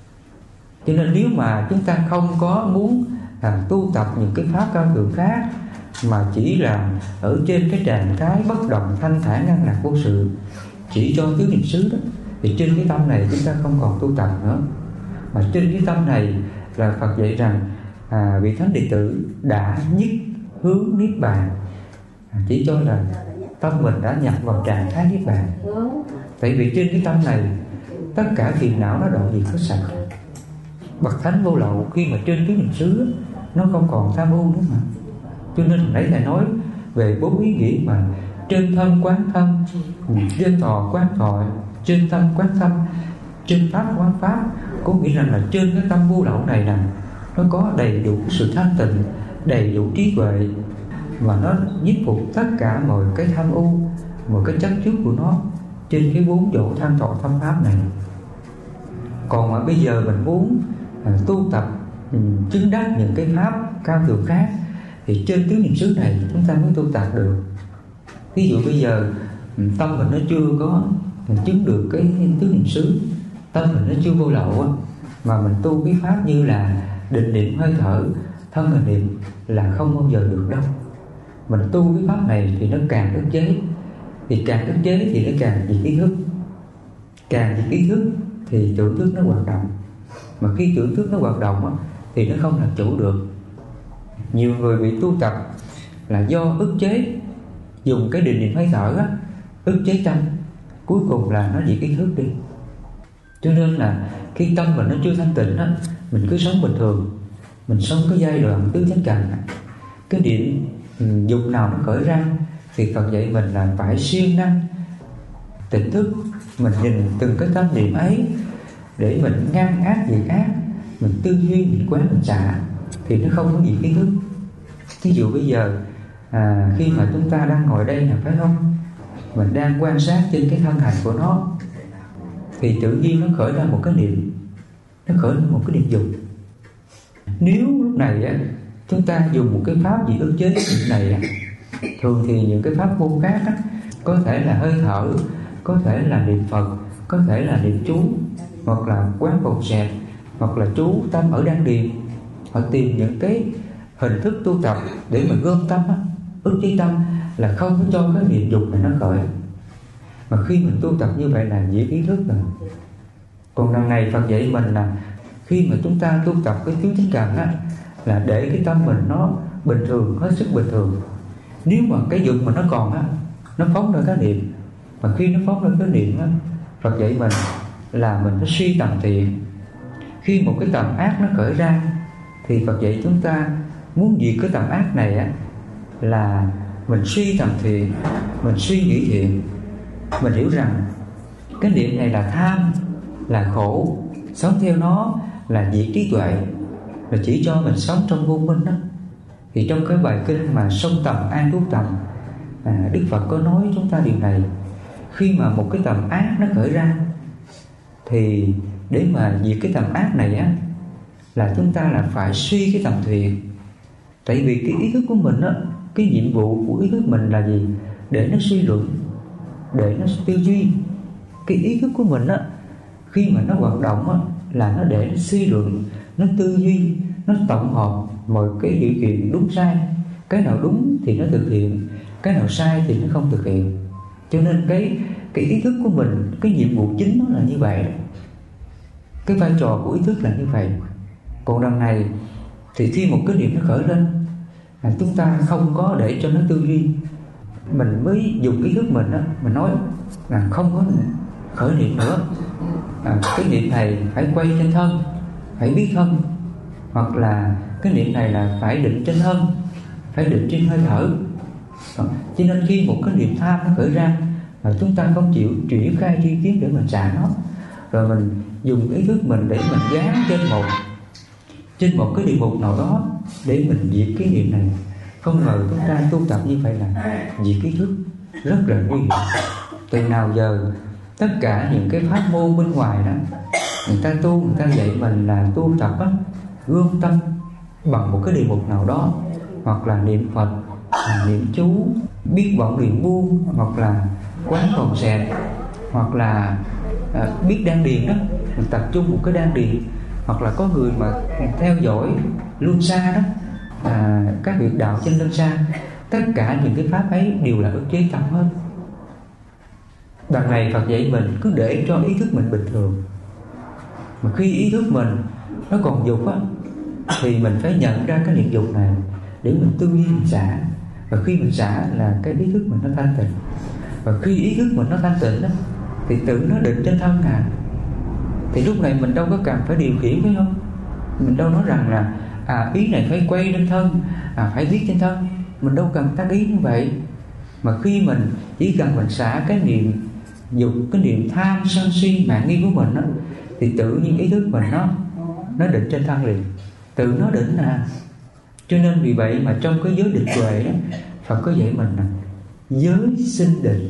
Cho nên nếu mà chúng ta không có muốn tu tập những cái pháp cao thượng khác mà chỉ là ở trên cái trạng thái bất động thanh thản an lạc vô sự chỉ cho tứ niệm xứ đó, thì trên cái tâm này chúng ta không còn tu tập nữa. Mà trên cái tâm này là Phật dạy rằng vị thánh đệ tử đã nhất hướng niết bàn, chỉ cho là tâm mình đã nhập vào trạng thái niết bàn. Tại vì trên cái tâm này tất cả phiền não nó đoạn diệt hết sạch. Bậc thánh vô lậu khi mà trên tứ niệm xứ nó không còn tham ưu nữa mà. Cho nên nãy thầy nói về bốn ý nghĩa mà trên thân quán thân, trên thọ quán thọ, trên tâm quán tâm, trên pháp quán pháp. Có nghĩa rằng là trên cái tâm vô lậu này nè, nó có đầy đủ sự thanh tịnh, đầy đủ trí huệ, và nó nhiếp phục tất cả mọi cái tham ưu, mọi cái chấp trước của nó trên cái bốn chỗ tham thọ tâm pháp này. Còn mà bây giờ mình muốn tu tập chứng đắc những cái pháp cao thượng khác thì trên tứ niệm xứ này chúng ta mới tu tập được. Ví dụ bây giờ tâm mình nó chưa có chứng được cái tứ niệm xứ, tâm mình nó chưa vô lậu, mà mình tu cái pháp như là định niệm hơi thở, thân hành niệm là không bao giờ được đâu. Mình tu cái pháp này thì nó càng ức chế, thì càng ức chế thì nó càng diệt ý thức, càng diệt ý thức thì tưởng thức nó hoạt động. Mà khi tưởng thức nó hoạt động á, thì nó không làm chủ được. Nhiều người bị tu tập là do ức chế, dùng cái định niệm hơi thở á, ức chế tâm, cuối cùng là nó diệt ý thức đi. Cho nên là khi tâm mình nó chưa thanh tịnh á, mình cứ sống bình thường, mình sống cái giai đoạn tứ chánh cần, cái niệm dục nào nó khởi ra thì Phật dạy mình là phải siêng năng tỉnh thức, mình nhìn từng cái tâm niệm ấy để mình ngăn ác diệt ác, mình tư duy, mình quán, mình xả, thì nó không có gì kiến thức. Ví dụ bây giờ khi mà chúng ta đang ngồi đây là phải không, mình đang quan sát trên cái thân hành của nó, thì tự nhiên nó khởi ra một cái niệm, nó khởi ra một cái niệm dục. Nếu lúc này á, chúng ta dùng một cái pháp gì ức chế cái niệm này á, thường thì những cái pháp môn khác á, có thể là hơi thở, có thể là niệm Phật, có thể là niệm chú, hoặc là quán bột xẹt, hoặc là chú tâm ở đan điền, hoặc tìm những cái hình thức tu tập để mà gom tâm á, ức chế tâm, là không có cho cái niệm dục này nó khởi. Mà khi mình tu tập như vậy là diệt ý thức rồi. Còn đằng này Phật dạy mình là khi mà chúng ta tu tập cái tứ chánh cần á, là để cái tâm mình nó bình thường, hết sức bình thường. Nếu mà cái dục mà nó còn á, nó phóng ra cái niệm, mà khi nó phóng ra cái niệm á, Phật dạy mình là mình phải suy tầm thiện. Khi một cái tầm ác nó khởi ra thì Phật dạy chúng ta muốn diệt cái tầm ác này á, là mình suy tầm thiện, mình suy nghĩ thiện. Mình hiểu rằng cái niệm này là tham, là khổ, sống theo nó là diệt trí tuệ, là chỉ cho mình sống trong vô minh đó. Thì trong cái bài kinh mà Sông Tầm An Trú Tầm, Đức Phật có nói chúng ta điều này. Khi mà một cái tầm ác nó khởi ra, thì để mà diệt cái tầm ác này á, là chúng ta là phải suy cái tầm thiện. Tại vì cái ý thức của mình á, cái nhiệm vụ của ý thức mình là gì? Để nó suy luận, để nó tư duy. Cái ý thức của mình á, khi mà nó hoạt động á, là nó để nó suy luận, nó tư duy, nó tổng hợp mọi cái điều kiện đúng sai. Cái nào đúng thì nó thực hiện, cái nào sai thì nó không thực hiện. Cho nên cái ý thức của mình, cái nhiệm vụ chính nó là như vậy. Cái vai trò của ý thức là như vậy. Còn đằng này thì khi một cái niệm nó khởi lên, chúng ta không có để cho nó tư duy, mình mới dùng ý thức mình á, mình nói là không có khởi niệm nữa. Cái niệm này phải quay trên thân, phải biết thân, hoặc là cái niệm này là phải định trên thân, phải định trên hơi thở. Cho nên khi một cái niệm tham nó khởi ra, mà chúng ta không chịu chuyển khai tri kiến để mình xả nó, rồi mình dùng ý thức mình để mình gán trên một cái địa mục nào đó để mình diệt cái niệm này. Không ngờ chúng ta tu tập như vậy là diệt ý thức, rất là nguy hiểm. Từ nào giờ tất cả những cái pháp môn bên ngoài đó, người ta tu, người ta dạy mình là tu tập á, gom tâm bằng một cái địa mục nào đó, hoặc là niệm Phật, niệm chú, biết vọng niệm buông, hoặc là quán phòng xẹt, hoặc là biết đan điền đó, mình tập trung một cái đan điền, hoặc là có người mà theo dõi luân xa đó, các huyệt đạo trên luân xa. Tất cả những cái pháp ấy đều là ức chế tâm hết. Đằng này Phật dạy mình cứ để cho ý thức mình bình thường. Mà khi ý thức mình nó còn dục á, thì mình phải nhận ra cái niệm dục này để mình tư duy, mình xả. Và khi mình xả là cái ý thức mình nó thanh tịnh. Và khi ý thức mình nó thanh tịnh đó, thì tự nó định trên thân thì lúc này mình đâu có cần phải điều khiển, phải không? Mình đâu nói rằng là ý này phải quay lên thân, phải viết trên thân. Mình đâu cần tác ý như vậy. Mà khi mình chỉ cần mình xả cái niệm dục, cái niệm tham sân si mạn nghi của mình đó, thì tự nhiên ý thức mình nó định trên thân liền, tự nó định Cho nên vì vậy mà trong cái giới định tuệ đó, Phật có dạy mình là giới sinh định.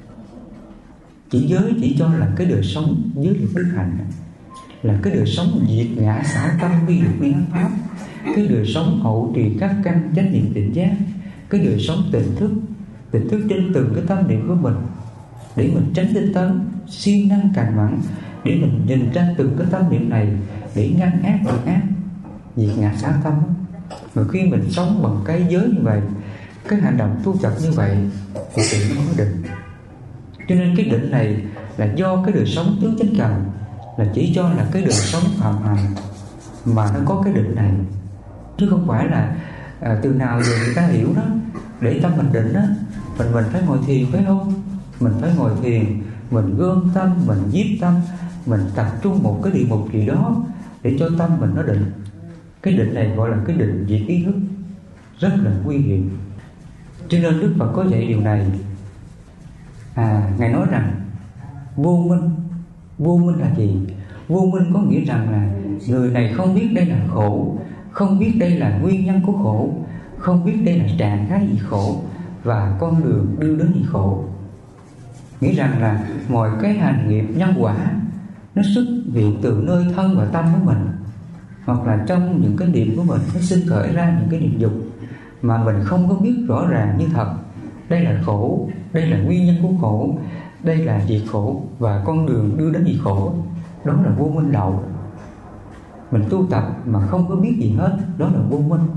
Giới chỉ cho là cái đời sống giới luật đức hạnh, là cái đời sống diệt ngã xả tâm vi luật nguyên pháp, cái đời sống hậu trì các căn chánh niệm tỉnh giác, cái đời sống tỉnh thức trên từng cái tâm niệm của mình, để mình tránh tinh tấn, siêng năng càng mẫn, để mình nhìn ra từng cái tâm niệm này để ngăn ác diệt ác, diệt ngã xả tâm. Mà khi mình sống bằng cái giới như vậy, cái hành động tu tập như vậy, thì tự nó có định. Cho nên cái định này là do cái đời sống tứ chánh cần, là chỉ cho là cái đời sống phạm hạnh mà nó có cái định này, chứ không phải là từ nào giờ người ta hiểu đó để tâm mình định đó, mình phải ngồi thiền phải không? Mình phải ngồi thiền, mình gom tâm, mình nhiếp tâm, mình tập trung một cái địa mục gì đó để cho tâm mình nó định. Cái định này gọi là cái định diệt ý thức, rất là nguy hiểm. Cho nên Đức Phật có dạy điều này. Ngài nói rằng vô minh. Vô minh là gì? Vô minh có nghĩa rằng là người này không biết đây là khổ, không biết đây là nguyên nhân của khổ, không biết đây là trạng thái gì khổ và con đường đưa đến gì khổ. Nghĩ rằng là mọi cái hành nghiệp nhân quả nó xuất hiện từ nơi thân và tâm của mình, hoặc là trong những cái niệm của mình nó sinh khởi ra những cái niệm dục mà mình không có biết rõ ràng như thật. Đây là khổ, đây là nguyên nhân của khổ, đây là diệt khổ và con đường đưa đến diệt khổ. Đó là vô minh lậu. Mình tu tập mà không có biết gì hết, đó là vô minh.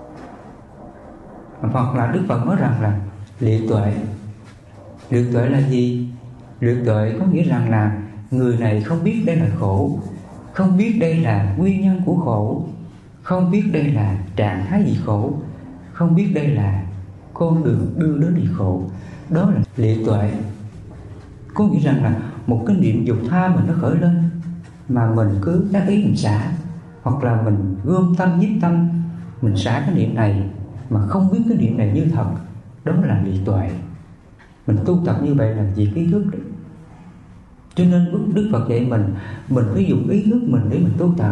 Hoặc là Đức Phật nói rằng là liệt tuệ. Liệt tuệ là gì? Liệt tuệ có nghĩa rằng là người này không biết đây là khổ, không biết đây là nguyên nhân của khổ, không biết đây là trạng thái gì khổ, không biết đây là con đường đưa đến gì khổ. Đó là liệt tuệ. Có nghĩa rằng là một cái niệm dục tham mình nó khởi lên mà mình cứ đắc ý mình xả, hoặc là mình gom tâm nhiếp tâm, mình xả cái niệm này mà không biết cái niệm này như thật. Đó là liệt tuệ. Mình tu tập như vậy là diệt ý thức đấy. Cho nên Đức Phật dạy mình phải dùng ý thức mình để mình tu tập.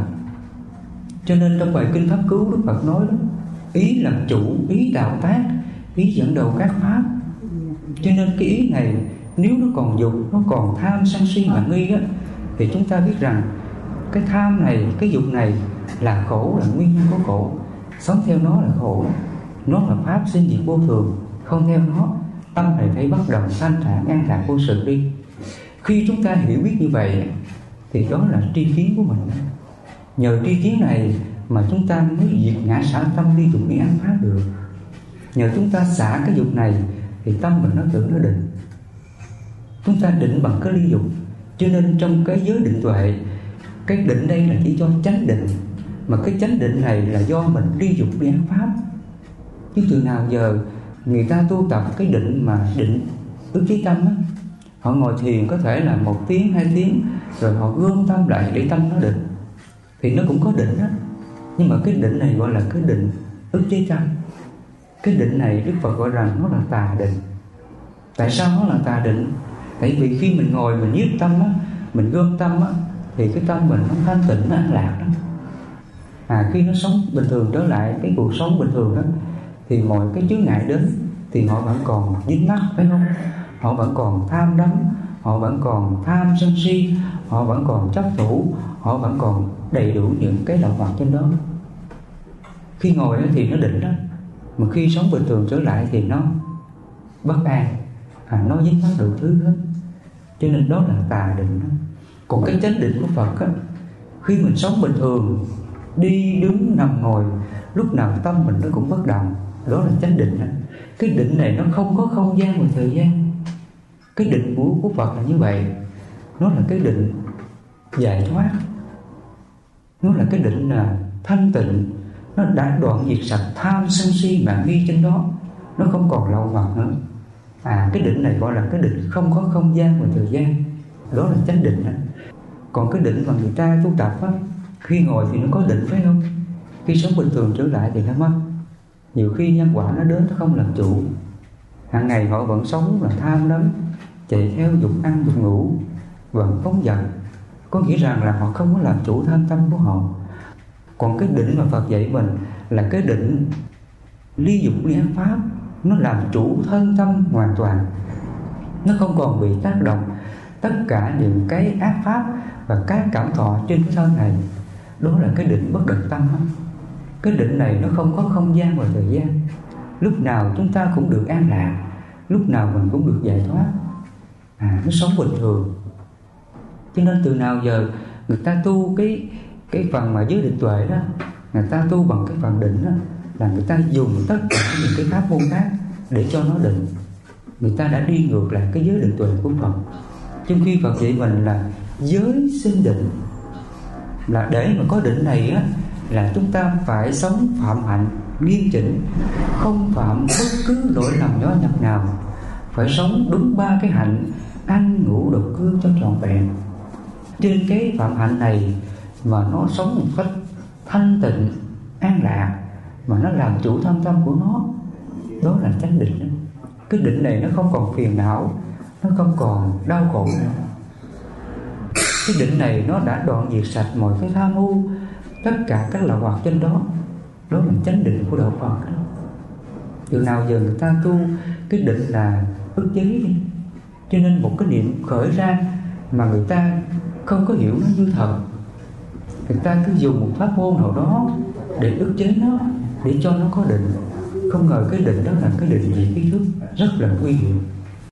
Cho nên trong bài kinh Pháp Cú, Đức Phật nói đó, ý làm chủ, ý tạo tác, ý dẫn đầu các pháp. Cho nên cái ý này nếu nó còn dục, nó còn tham sân si mạng nghi á, thì chúng ta biết rằng cái tham này, cái dục này là khổ, là nguyên nhân của khổ. Sống theo nó là khổ, nó là pháp sinh diệt vô thường. Không theo nó, tâm này phải bắt đầu thanh thản an lạc vô sự đi. Khi chúng ta hiểu biết như vậy thì đó là tri kiến của mình. Nhờ tri kiến này mà chúng ta mới diệt ngã xả tâm ly dục đi ăn pháp được. Nhờ chúng ta xả cái dục này thì tâm mình nó tự nó định. Chúng ta định bằng cái ly dục. Cho nên trong cái giới định tuệ, cái định đây là chỉ cho chánh định, mà cái chánh định này là do mình ly dục đi ăn pháp. Chứ từ nào giờ người ta tu tập cái định mà định ức chế tâm á, họ ngồi thiền có thể là 1 tiếng, 2 tiếng, rồi họ gom tâm lại để tâm nó định, thì nó cũng có định á. Nhưng mà cái định này gọi là cái định ức chế tâm. Cái định này Đức Phật gọi rằng nó là tà định. Tại sao nó là tà định? Tại vì khi mình ngồi mình nhiếp tâm á, mình gom tâm á, thì cái tâm mình nó thanh tịnh, nó an lạc đó. Khi nó sống bình thường trở lại cái cuộc sống bình thường đó, thì mọi cái chướng ngại đến thì họ vẫn còn dính mắc, phải không? Họ vẫn còn tham đắm, họ vẫn còn tham sân si, họ vẫn còn chấp thủ, họ vẫn còn đầy đủ những cái lậu hoặc trên đó. Khi ngồi thì nó định đó, mà khi sống bình thường trở lại thì nó bất an, nó dính mắc đủ thứ hết. Cho nên đó là tà định đó. Còn cái chánh định của Phật á, khi mình sống bình thường, đi đứng nằm ngồi, lúc nào tâm mình nó cũng bất động, đó là chánh định đó. Cái định này nó không có không gian và thời gian. Cái định của Phật là như vậy. Nó là cái định giải thoát, nó là cái định là thanh tịnh. Nó đã đoạn diệt sạch tham sân si mạng nghi trên đó, nó không còn lậu hoặc nữa. Cái định này gọi là cái định không có không gian và thời gian. Đó là chánh định đó. Còn cái định mà người ta tu tập á, khi ngồi thì nó có định, phải không? Khi sống bình thường trở lại thì nó mất. Nhiều khi nhân quả nó đến, nó không làm chủ. Hàng ngày họ vẫn sống là tham đắm, chạy theo dục ăn dục ngủ, vẫn phóng dật. Có nghĩa rằng là họ không có làm chủ tham tâm của họ. Còn cái định mà Phật dạy mình là cái định ly dục ly ác pháp. Nó làm chủ thân tâm hoàn toàn, nó không còn bị tác động tất cả những cái ác pháp và các cảm thọ trên cái thân này. Đó là cái định bất động tâm đó. Cái định này nó không có không gian và thời gian. Lúc nào chúng ta cũng được an lạc, lúc nào mình cũng được giải thoát. Nó sống bình thường. Cho nên từ nào giờ người ta tu cái phần mà giới định tuệ đó, người ta tu bằng cái phần định đó, là người ta dùng tất cả những cái pháp môn khác để cho nó định. Người ta đã đi ngược lại cái giới định tuệ của Phật. Trong khi Phật dạy mình là giới sinh định. Là để mà có định này á, là chúng ta phải sống phạm hạnh nghiêm chỉnh, không phạm bất cứ lỗi lầm nhỏ nhặt nào, phải sống đúng 3 cái hạnh ăn ngủ độc cư cho trọn vẹn. Trên cái phạm hạnh này mà nó sống một cách thanh tịnh, an lạc, mà nó làm chủ thâm tâm của nó, đó là chánh định. Cái định này nó không còn phiền não, nó không còn đau khổ nữa. Cái định này nó đã đoạn diệt sạch mọi cái tham ưu, tất cả các lậu hoặc trên đó. Đó là chánh định của đạo Phật. Từ nào giờ người ta tu cái định là ức chế đi. Cho nên một cái niệm khởi ra mà người ta không có hiểu nó như thật, người ta cứ dùng một pháp môn nào đó để ức chế nó, để cho nó có định. Không ngờ cái định đó là cái định gì kiến thức rất là nguy hiểm.